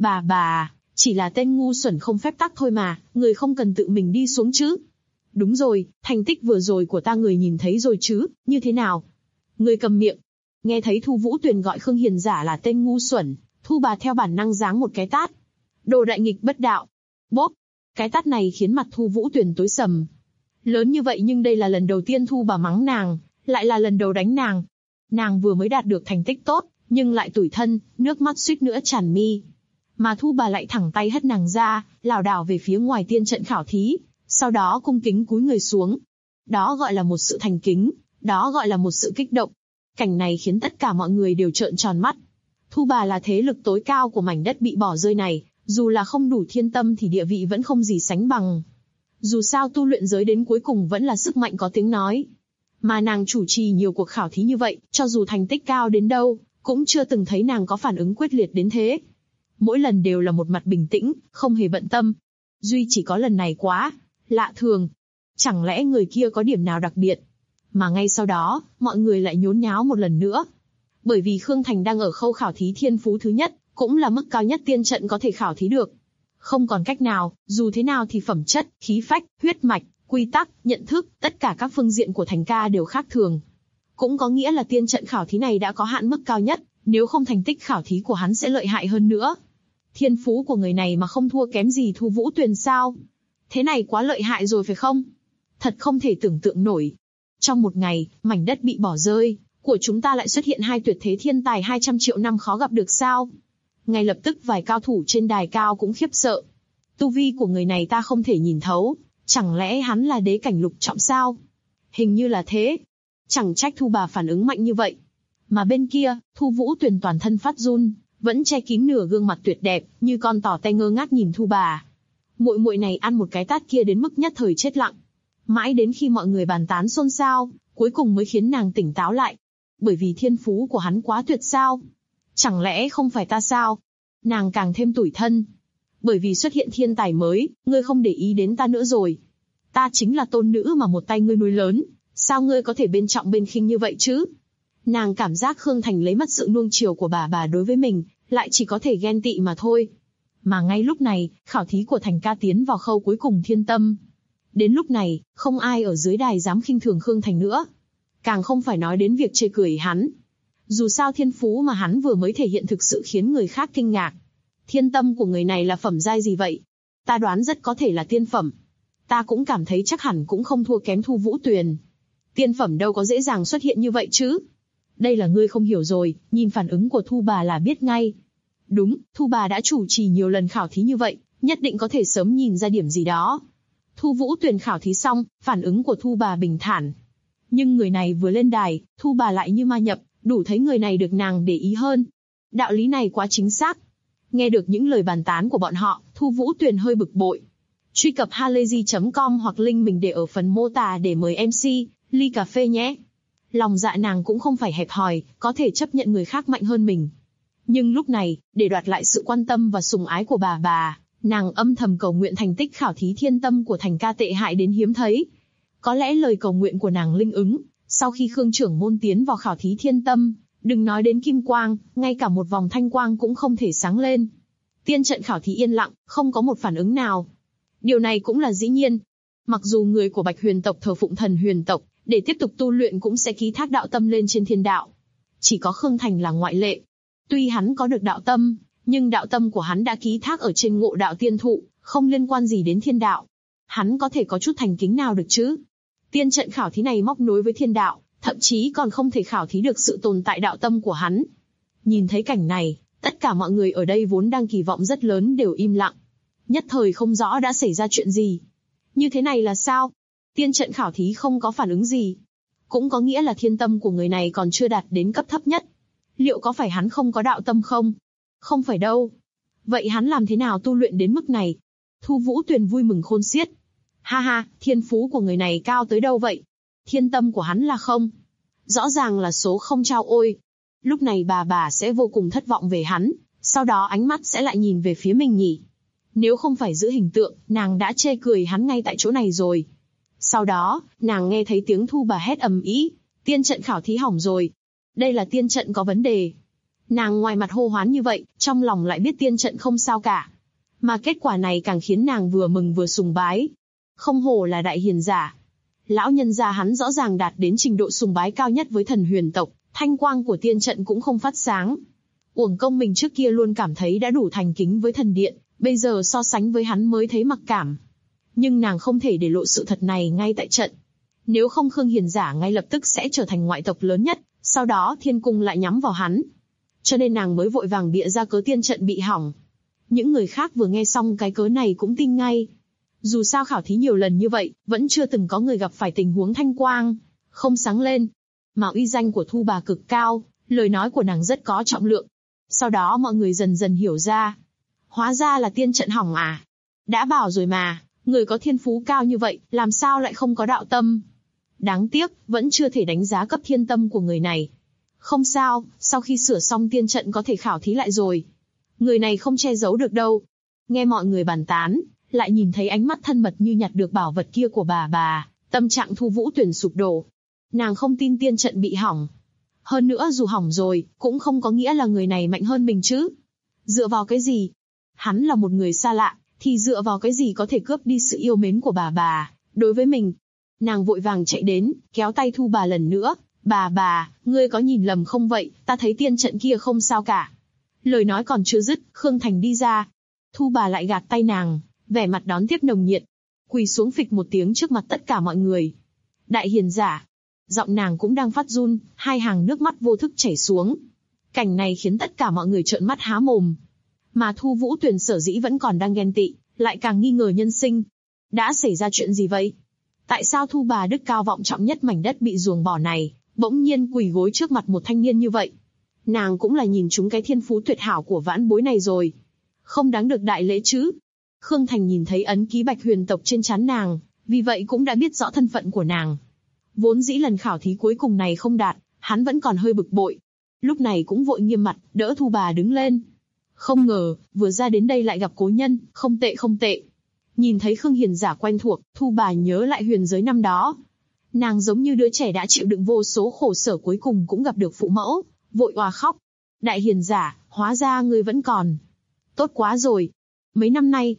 Bà, chỉ là tên ngu xuẩn không phép tắc thôi mà, người không cần tự mình đi xuống chứ. Đúng rồi, thành tích vừa rồi của ta người nhìn thấy rồi chứ, như thế nào? Người cầm miệng. Nghe thấy Thu Vũ Tuyền gọi Khương Hiền Giả là tên ngu xuẩn, Thu bà theo bản năng giáng một cái tát. Đồ đại nghịch bất đạo. Bốp. Cái tát này khiến mặt Thu Vũ Tuyền tối sầm. Lớn như vậy nhưng đây là lần đầu tiên Thu bà mắng nàng, lại là lần đầu đánh nàng. Nàng vừa mới đạt được thành tích tốt, nhưng lại tủi thân, nước mắt suýt nữa tràn mi. Mà Thu bà lại thẳng tay hất nàng ra, lảo đảo về phía ngoài tiên trận khảo thí, sau đó cung kính cúi người xuống. Đó gọi là một sự thành kính, đó gọi là một sự kích động. Cảnh này khiến tất cả mọi người đều trợn tròn mắt. Thu bà là thế lực tối cao của mảnh đất bị bỏ rơi này, dù là không đủ thiên tâm thì địa vị vẫn không gì sánh bằng. Dù sao tu luyện giới đến cuối cùng vẫn là sức mạnh có tiếng nói. Mà nàng chủ trì nhiều cuộc khảo thí như vậy, cho dù thành tích cao đến đâu, cũng chưa từng thấy nàng có phản ứng quyết liệt đến thế. Mỗi lần đều là một mặt bình tĩnh, không hề bận tâm. Duy chỉ có lần này quá lạ thường. Chẳng lẽ người kia có điểm nào đặc biệt? Mà ngay sau đó, mọi người lại nhốn nháo một lần nữa. Bởi vì Khương Thành đang ở khâu khảo thí thiên phú thứ nhất, cũng là mức cao nhất tiên trận có thể khảo thí được. Không còn cách nào, dù thế nào thì phẩm chất, khí phách, huyết mạch, quy tắc, nhận thức, tất cả các phương diện của Thành ca đều khác thường. Cũng có nghĩa là tiên trận khảo thí này đã có hạn mức cao nhất, nếu không thành tích khảo thí của hắn sẽ lợi hại hơn nữa. Thiên phú của người này mà không thua kém gì Thu Vũ Tuyền sao? Thế này quá lợi hại rồi phải không? Thật không thể tưởng tượng nổi. Trong một ngày, mảnh đất bị bỏ rơi, của chúng ta lại xuất hiện hai tuyệt thế thiên tài 200 triệu năm khó gặp được sao? Ngay lập tức vài cao thủ trên đài cao cũng khiếp sợ. Tu vi của người này ta không thể nhìn thấu, chẳng lẽ hắn là đế cảnh lục trọng sao? Hình như là thế. Chẳng trách Thu bà phản ứng mạnh như vậy. Mà bên kia, Thu Vũ Tuyền toàn thân phát run, vẫn che kín nửa gương mặt tuyệt đẹp, như con tỏ te ngơ ngác nhìn Thu bà. Muội muội này ăn một cái tát kia đến mức nhất thời chết lặng. Mãi đến khi mọi người bàn tán xôn xao, cuối cùng mới khiến nàng tỉnh táo lại. Bởi vì thiên phú của hắn quá tuyệt sao? Chẳng lẽ không phải ta sao? Nàng càng thêm tủi thân. Bởi vì xuất hiện thiên tài mới, ngươi không để ý đến ta nữa rồi. Ta chính là tôn nữ mà một tay ngươi nuôi lớn, sao ngươi có thể bên trọng bên khinh như vậy chứ? Nàng cảm giác Khương Thành lấy mất sự nuông chiều của bà đối với mình, lại chỉ có thể ghen tị mà thôi. Mà ngay lúc này, khảo thí của Thành ca tiến vào khâu cuối cùng thiên tâm. Đến lúc này, không ai ở dưới đài dám khinh thường Khương Thành nữa. Càng không phải nói đến việc chê cười hắn. Dù sao thiên phú mà hắn vừa mới thể hiện thực sự khiến người khác kinh ngạc. Thiên tâm của người này là phẩm giai gì vậy? Ta đoán rất có thể là tiên phẩm. Ta cũng cảm thấy chắc hẳn cũng không thua kém Thu Vũ Tuyền. Tiên phẩm đâu có dễ dàng xuất hiện như vậy chứ. Đây là ngươi không hiểu rồi, nhìn phản ứng của Thu bà là biết ngay. Đúng, Thu bà đã chủ trì nhiều lần khảo thí như vậy, nhất định có thể sớm nhìn ra điểm gì đó. Thu Vũ Tuyền khảo thí xong, phản ứng của Thu bà bình thản. Nhưng người này vừa lên đài, Thu bà lại như ma nhập, đủ thấy người này được nàng để ý hơn. Đạo lý này quá chính xác. Nghe được những lời bàn tán của bọn họ, Thu Vũ Tuyền hơi bực bội. Truy cập halayzi.com hoặc link mình để ở phần mô tả để mời MC, ly cà phê nhé. Lòng dạ nàng cũng không phải hẹp hòi, có thể chấp nhận người khác mạnh hơn mình. Nhưng lúc này, để đoạt lại sự quan tâm và sủng ái của bà, nàng âm thầm cầu nguyện thành tích khảo thí thiên tâm của Thành ca tệ hại đến hiếm thấy. Có lẽ lời cầu nguyện của nàng linh ứng, sau khi Khương trưởng môn tiến vào khảo thí thiên tâm, đừng nói đến kim quang, ngay cả một vòng thanh quang cũng không thể sáng lên. Tiên trận khảo thí yên lặng, không có một phản ứng nào. Điều này cũng là dĩ nhiên. Mặc dù người của Bạch Huyền tộc thờ phụng thần Huyền tộc, để tiếp tục tu luyện cũng sẽ ký thác đạo tâm lên trên thiên đạo. Chỉ có Khương Thành là ngoại lệ. Tuy hắn có được đạo tâm, nhưng đạo tâm của hắn đã ký thác ở trên Ngộ Đạo Tiên Thụ, không liên quan gì đến thiên đạo. Hắn có thể có chút thành kính nào được chứ? Tiên trận khảo thí này móc nối với thiên đạo, thậm chí còn không thể khảo thí được sự tồn tại đạo tâm của hắn. Nhìn thấy cảnh này, tất cả mọi người ở đây vốn đang kỳ vọng rất lớn đều im lặng. Nhất thời không rõ đã xảy ra chuyện gì. Như thế này là sao? Tiên trận khảo thí không có phản ứng gì. Cũng có nghĩa là thiên tâm của người này còn chưa đạt đến cấp thấp nhất. Liệu có phải hắn không có đạo tâm không? Không phải đâu. Vậy hắn làm thế nào tu luyện đến mức này? Thu Vũ Tuyền vui mừng khôn xiết. Ha ha, thiên phú của người này cao tới đâu vậy? Thiên tâm của hắn là không. Rõ ràng là số không trao ôi. Lúc này bà sẽ vô cùng thất vọng về hắn, sau đó ánh mắt sẽ lại nhìn về phía mình nhỉ. Nếu không phải giữ hình tượng, nàng đã chê cười hắn ngay tại chỗ này rồi. Sau đó, nàng nghe thấy tiếng Thu Bà hét ầm ĩ, tiên trận khảo thí hỏng rồi. Đây là tiên trận có vấn đề. Nàng ngoài mặt hô hoán như vậy, trong lòng lại biết tiên trận không sao cả. Mà kết quả này càng khiến nàng vừa mừng vừa sùng bái. Không hổ là đại hiền giả. Lão nhân gia hắn rõ ràng đạt đến trình độ sùng bái cao nhất với thần huyền tộc, thanh quang của tiên trận cũng không phát sáng. Uổng công mình trước kia luôn cảm thấy đã đủ thành kính với thần điện, bây giờ so sánh với hắn mới thấy mặc cảm. Nhưng nàng không thể để lộ sự thật này ngay tại trận. Nếu không Khương Hiền giả ngay lập tức sẽ trở thành ngoại tộc lớn nhất, sau đó thiên cung lại nhắm vào hắn. Cho nên nàng mới vội vàng bịa ra cớ tiên trận bị hỏng. Những người khác vừa nghe xong cái cớ này cũng tin ngay. Dù sao khảo thí nhiều lần như vậy, vẫn chưa từng có người gặp phải tình huống thanh quang không sáng lên. Mà uy danh của Thu Bà cực cao, lời nói của nàng rất có trọng lượng. Sau đó mọi người dần dần hiểu ra. Hóa ra là tiên trận hỏng à. Đã bảo rồi mà, người có thiên phú cao như vậy, làm sao lại không có đạo tâm. Đáng tiếc, vẫn chưa thể đánh giá cấp thiên tâm của người này. Không sao, sau khi sửa xong tiên trận có thể khảo thí lại rồi. Người này không che giấu được đâu. Nghe mọi người bàn tán, lại nhìn thấy ánh mắt thân mật như nhặt được bảo vật kia của bà, tâm trạng Thu Vũ Tuyền sụp đổ. Nàng không tin tiên trận bị hỏng. Hơn nữa dù hỏng rồi, cũng không có nghĩa là người này mạnh hơn mình chứ. Dựa vào cái gì? Hắn là một người xa lạ, thì dựa vào cái gì có thể cướp đi sự yêu mến của bà, đối với mình? Nàng vội vàng chạy đến, kéo tay Thu Bà lần nữa. Bà, ngươi có nhìn lầm không vậy, ta thấy tiên trận kia không sao cả. Lời nói còn chưa dứt, Khương Thành đi ra. Thu Bà lại gạt tay nàng, vẻ mặt đón tiếp nồng nhiệt. Quỳ xuống phịch một tiếng trước mặt tất cả mọi người. Đại hiền giả. Giọng nàng cũng đang phát run, hai hàng nước mắt vô thức chảy xuống. Cảnh này khiến tất cả mọi người trợn mắt há mồm. Mà Thu Vũ Tuyền sở dĩ vẫn còn đang ghen tị, lại càng nghi ngờ nhân sinh. Đã xảy ra chuyện gì vậy? Tại sao Thu Bà đức cao vọng trọng nhất mảnh đất bị ruồng bỏ này, bỗng nhiên quỳ gối trước mặt một thanh niên như vậy? Nàng cũng là nhìn trúng cái thiên phú tuyệt hảo của vãn bối này rồi. Không đáng được đại lễ chứ. Khương Thành nhìn thấy ấn ký Bạch Huyền tộc trên trán nàng, vì vậy cũng đã biết rõ thân phận của nàng. Vốn dĩ lần khảo thí cuối cùng này không đạt, hắn vẫn còn hơi bực bội. Lúc này cũng vội nghiêm mặt, đỡ Thu Bà đứng lên. Không ngờ, vừa ra đến đây lại gặp cố nhân, không tệ. Nhìn thấy Khương Hiền giả quen thuộc, Thu Bà nhớ lại huyền giới năm đó. Nàng giống như đứa trẻ đã chịu đựng vô số khổ sở cuối cùng cũng gặp được phụ mẫu, vội òa khóc. Đại hiền giả, hóa ra ngươi vẫn còn. Tốt quá rồi. Mấy năm nay,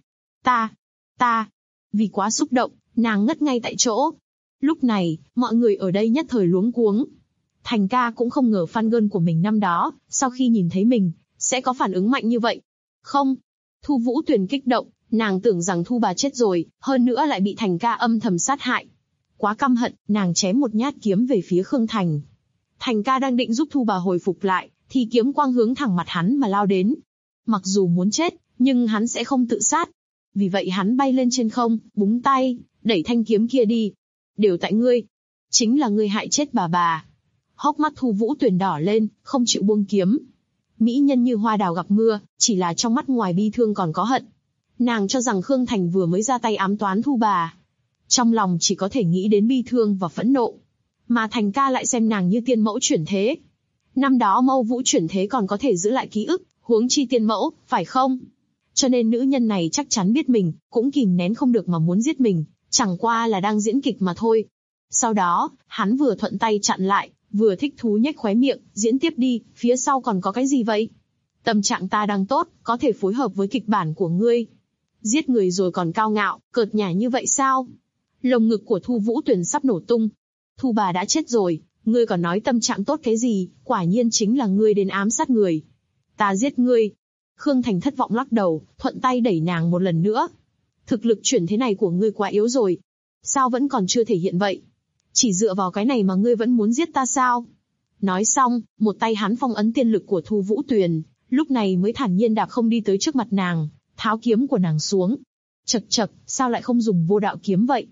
ta, vì quá xúc động, nàng ngất ngay tại chỗ. Lúc này, mọi người ở đây nhất thời luống cuống. Thành ca cũng không ngờ fan girl của mình năm đó, sau khi nhìn thấy mình, sẽ có phản ứng mạnh như vậy. Không. Thu Vũ Tuyền kích động, nàng tưởng rằng Thu Bà chết rồi, hơn nữa lại bị Thành ca âm thầm sát hại. Quá căm hận, nàng chém một nhát kiếm về phía Khương Thành. Thành ca đang định giúp Thu Bà hồi phục lại, thì kiếm quang hướng thẳng mặt hắn mà lao đến. Mặc dù muốn chết, nhưng hắn sẽ không tự sát. Vì vậy hắn bay lên trên không, búng tay, đẩy thanh kiếm kia đi. Đều tại ngươi. Chính là ngươi hại chết bà. Hốc mắt Thu Vũ Tuyền đỏ lên, không chịu buông kiếm. Mỹ nhân như hoa đào gặp mưa, chỉ là trong mắt ngoài bi thương còn có hận. Nàng cho rằng Khương Thành vừa mới ra tay ám toán Thu Bà. Trong lòng chỉ có thể nghĩ đến bi thương và phẫn nộ. Mà Thành ca lại xem nàng như tiên mẫu chuyển thế. Năm đó Mâu Vũ chuyển thế còn có thể giữ lại ký ức, huống chi tiên mẫu, phải không? Cho nên nữ nhân này chắc chắn biết mình, cũng kìm nén không được mà muốn giết mình, chẳng qua là đang diễn kịch mà thôi. Sau đó, hắn vừa thuận tay chặn lại, vừa thích thú nhếch khóe miệng, diễn tiếp đi, phía sau còn có cái gì vậy? Tâm trạng ta đang tốt, có thể phối hợp với kịch bản của ngươi. Giết người rồi còn cao ngạo, cợt nhả như vậy sao? Lồng ngực của Thu Vũ Tuyền sắp nổ tung. Thu Bà đã chết rồi, ngươi còn nói tâm trạng tốt cái gì, quả nhiên chính là ngươi đến ám sát người. Ta giết ngươi. Khương Thành thất vọng lắc đầu, thuận tay đẩy nàng một lần nữa. Thực lực chuyển thế này của ngươi quá yếu rồi. Sao vẫn còn chưa thể hiện vậy? Chỉ dựa vào cái này mà ngươi vẫn muốn giết ta sao? Nói xong, một tay hắn phong ấn tiên lực của Thu Vũ Tuyền, lúc này mới thản nhiên đạp không đi tới trước mặt nàng, tháo kiếm của nàng xuống. Chậc, sao lại không dùng vô đạo kiếm vậy?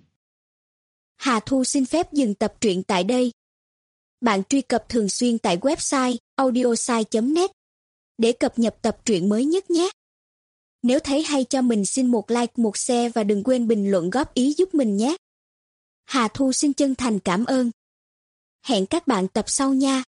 Hà Thu xin phép dừng tập truyện tại đây. Bạn truy cập thường xuyên tại website audiosai.net để cập nhật tập truyện mới nhất nhé. Nếu thấy hay cho mình xin một like, một share và đừng quên bình luận góp ý giúp mình nhé. Hà Thu xin chân thành cảm ơn. Hẹn các bạn tập sau nha.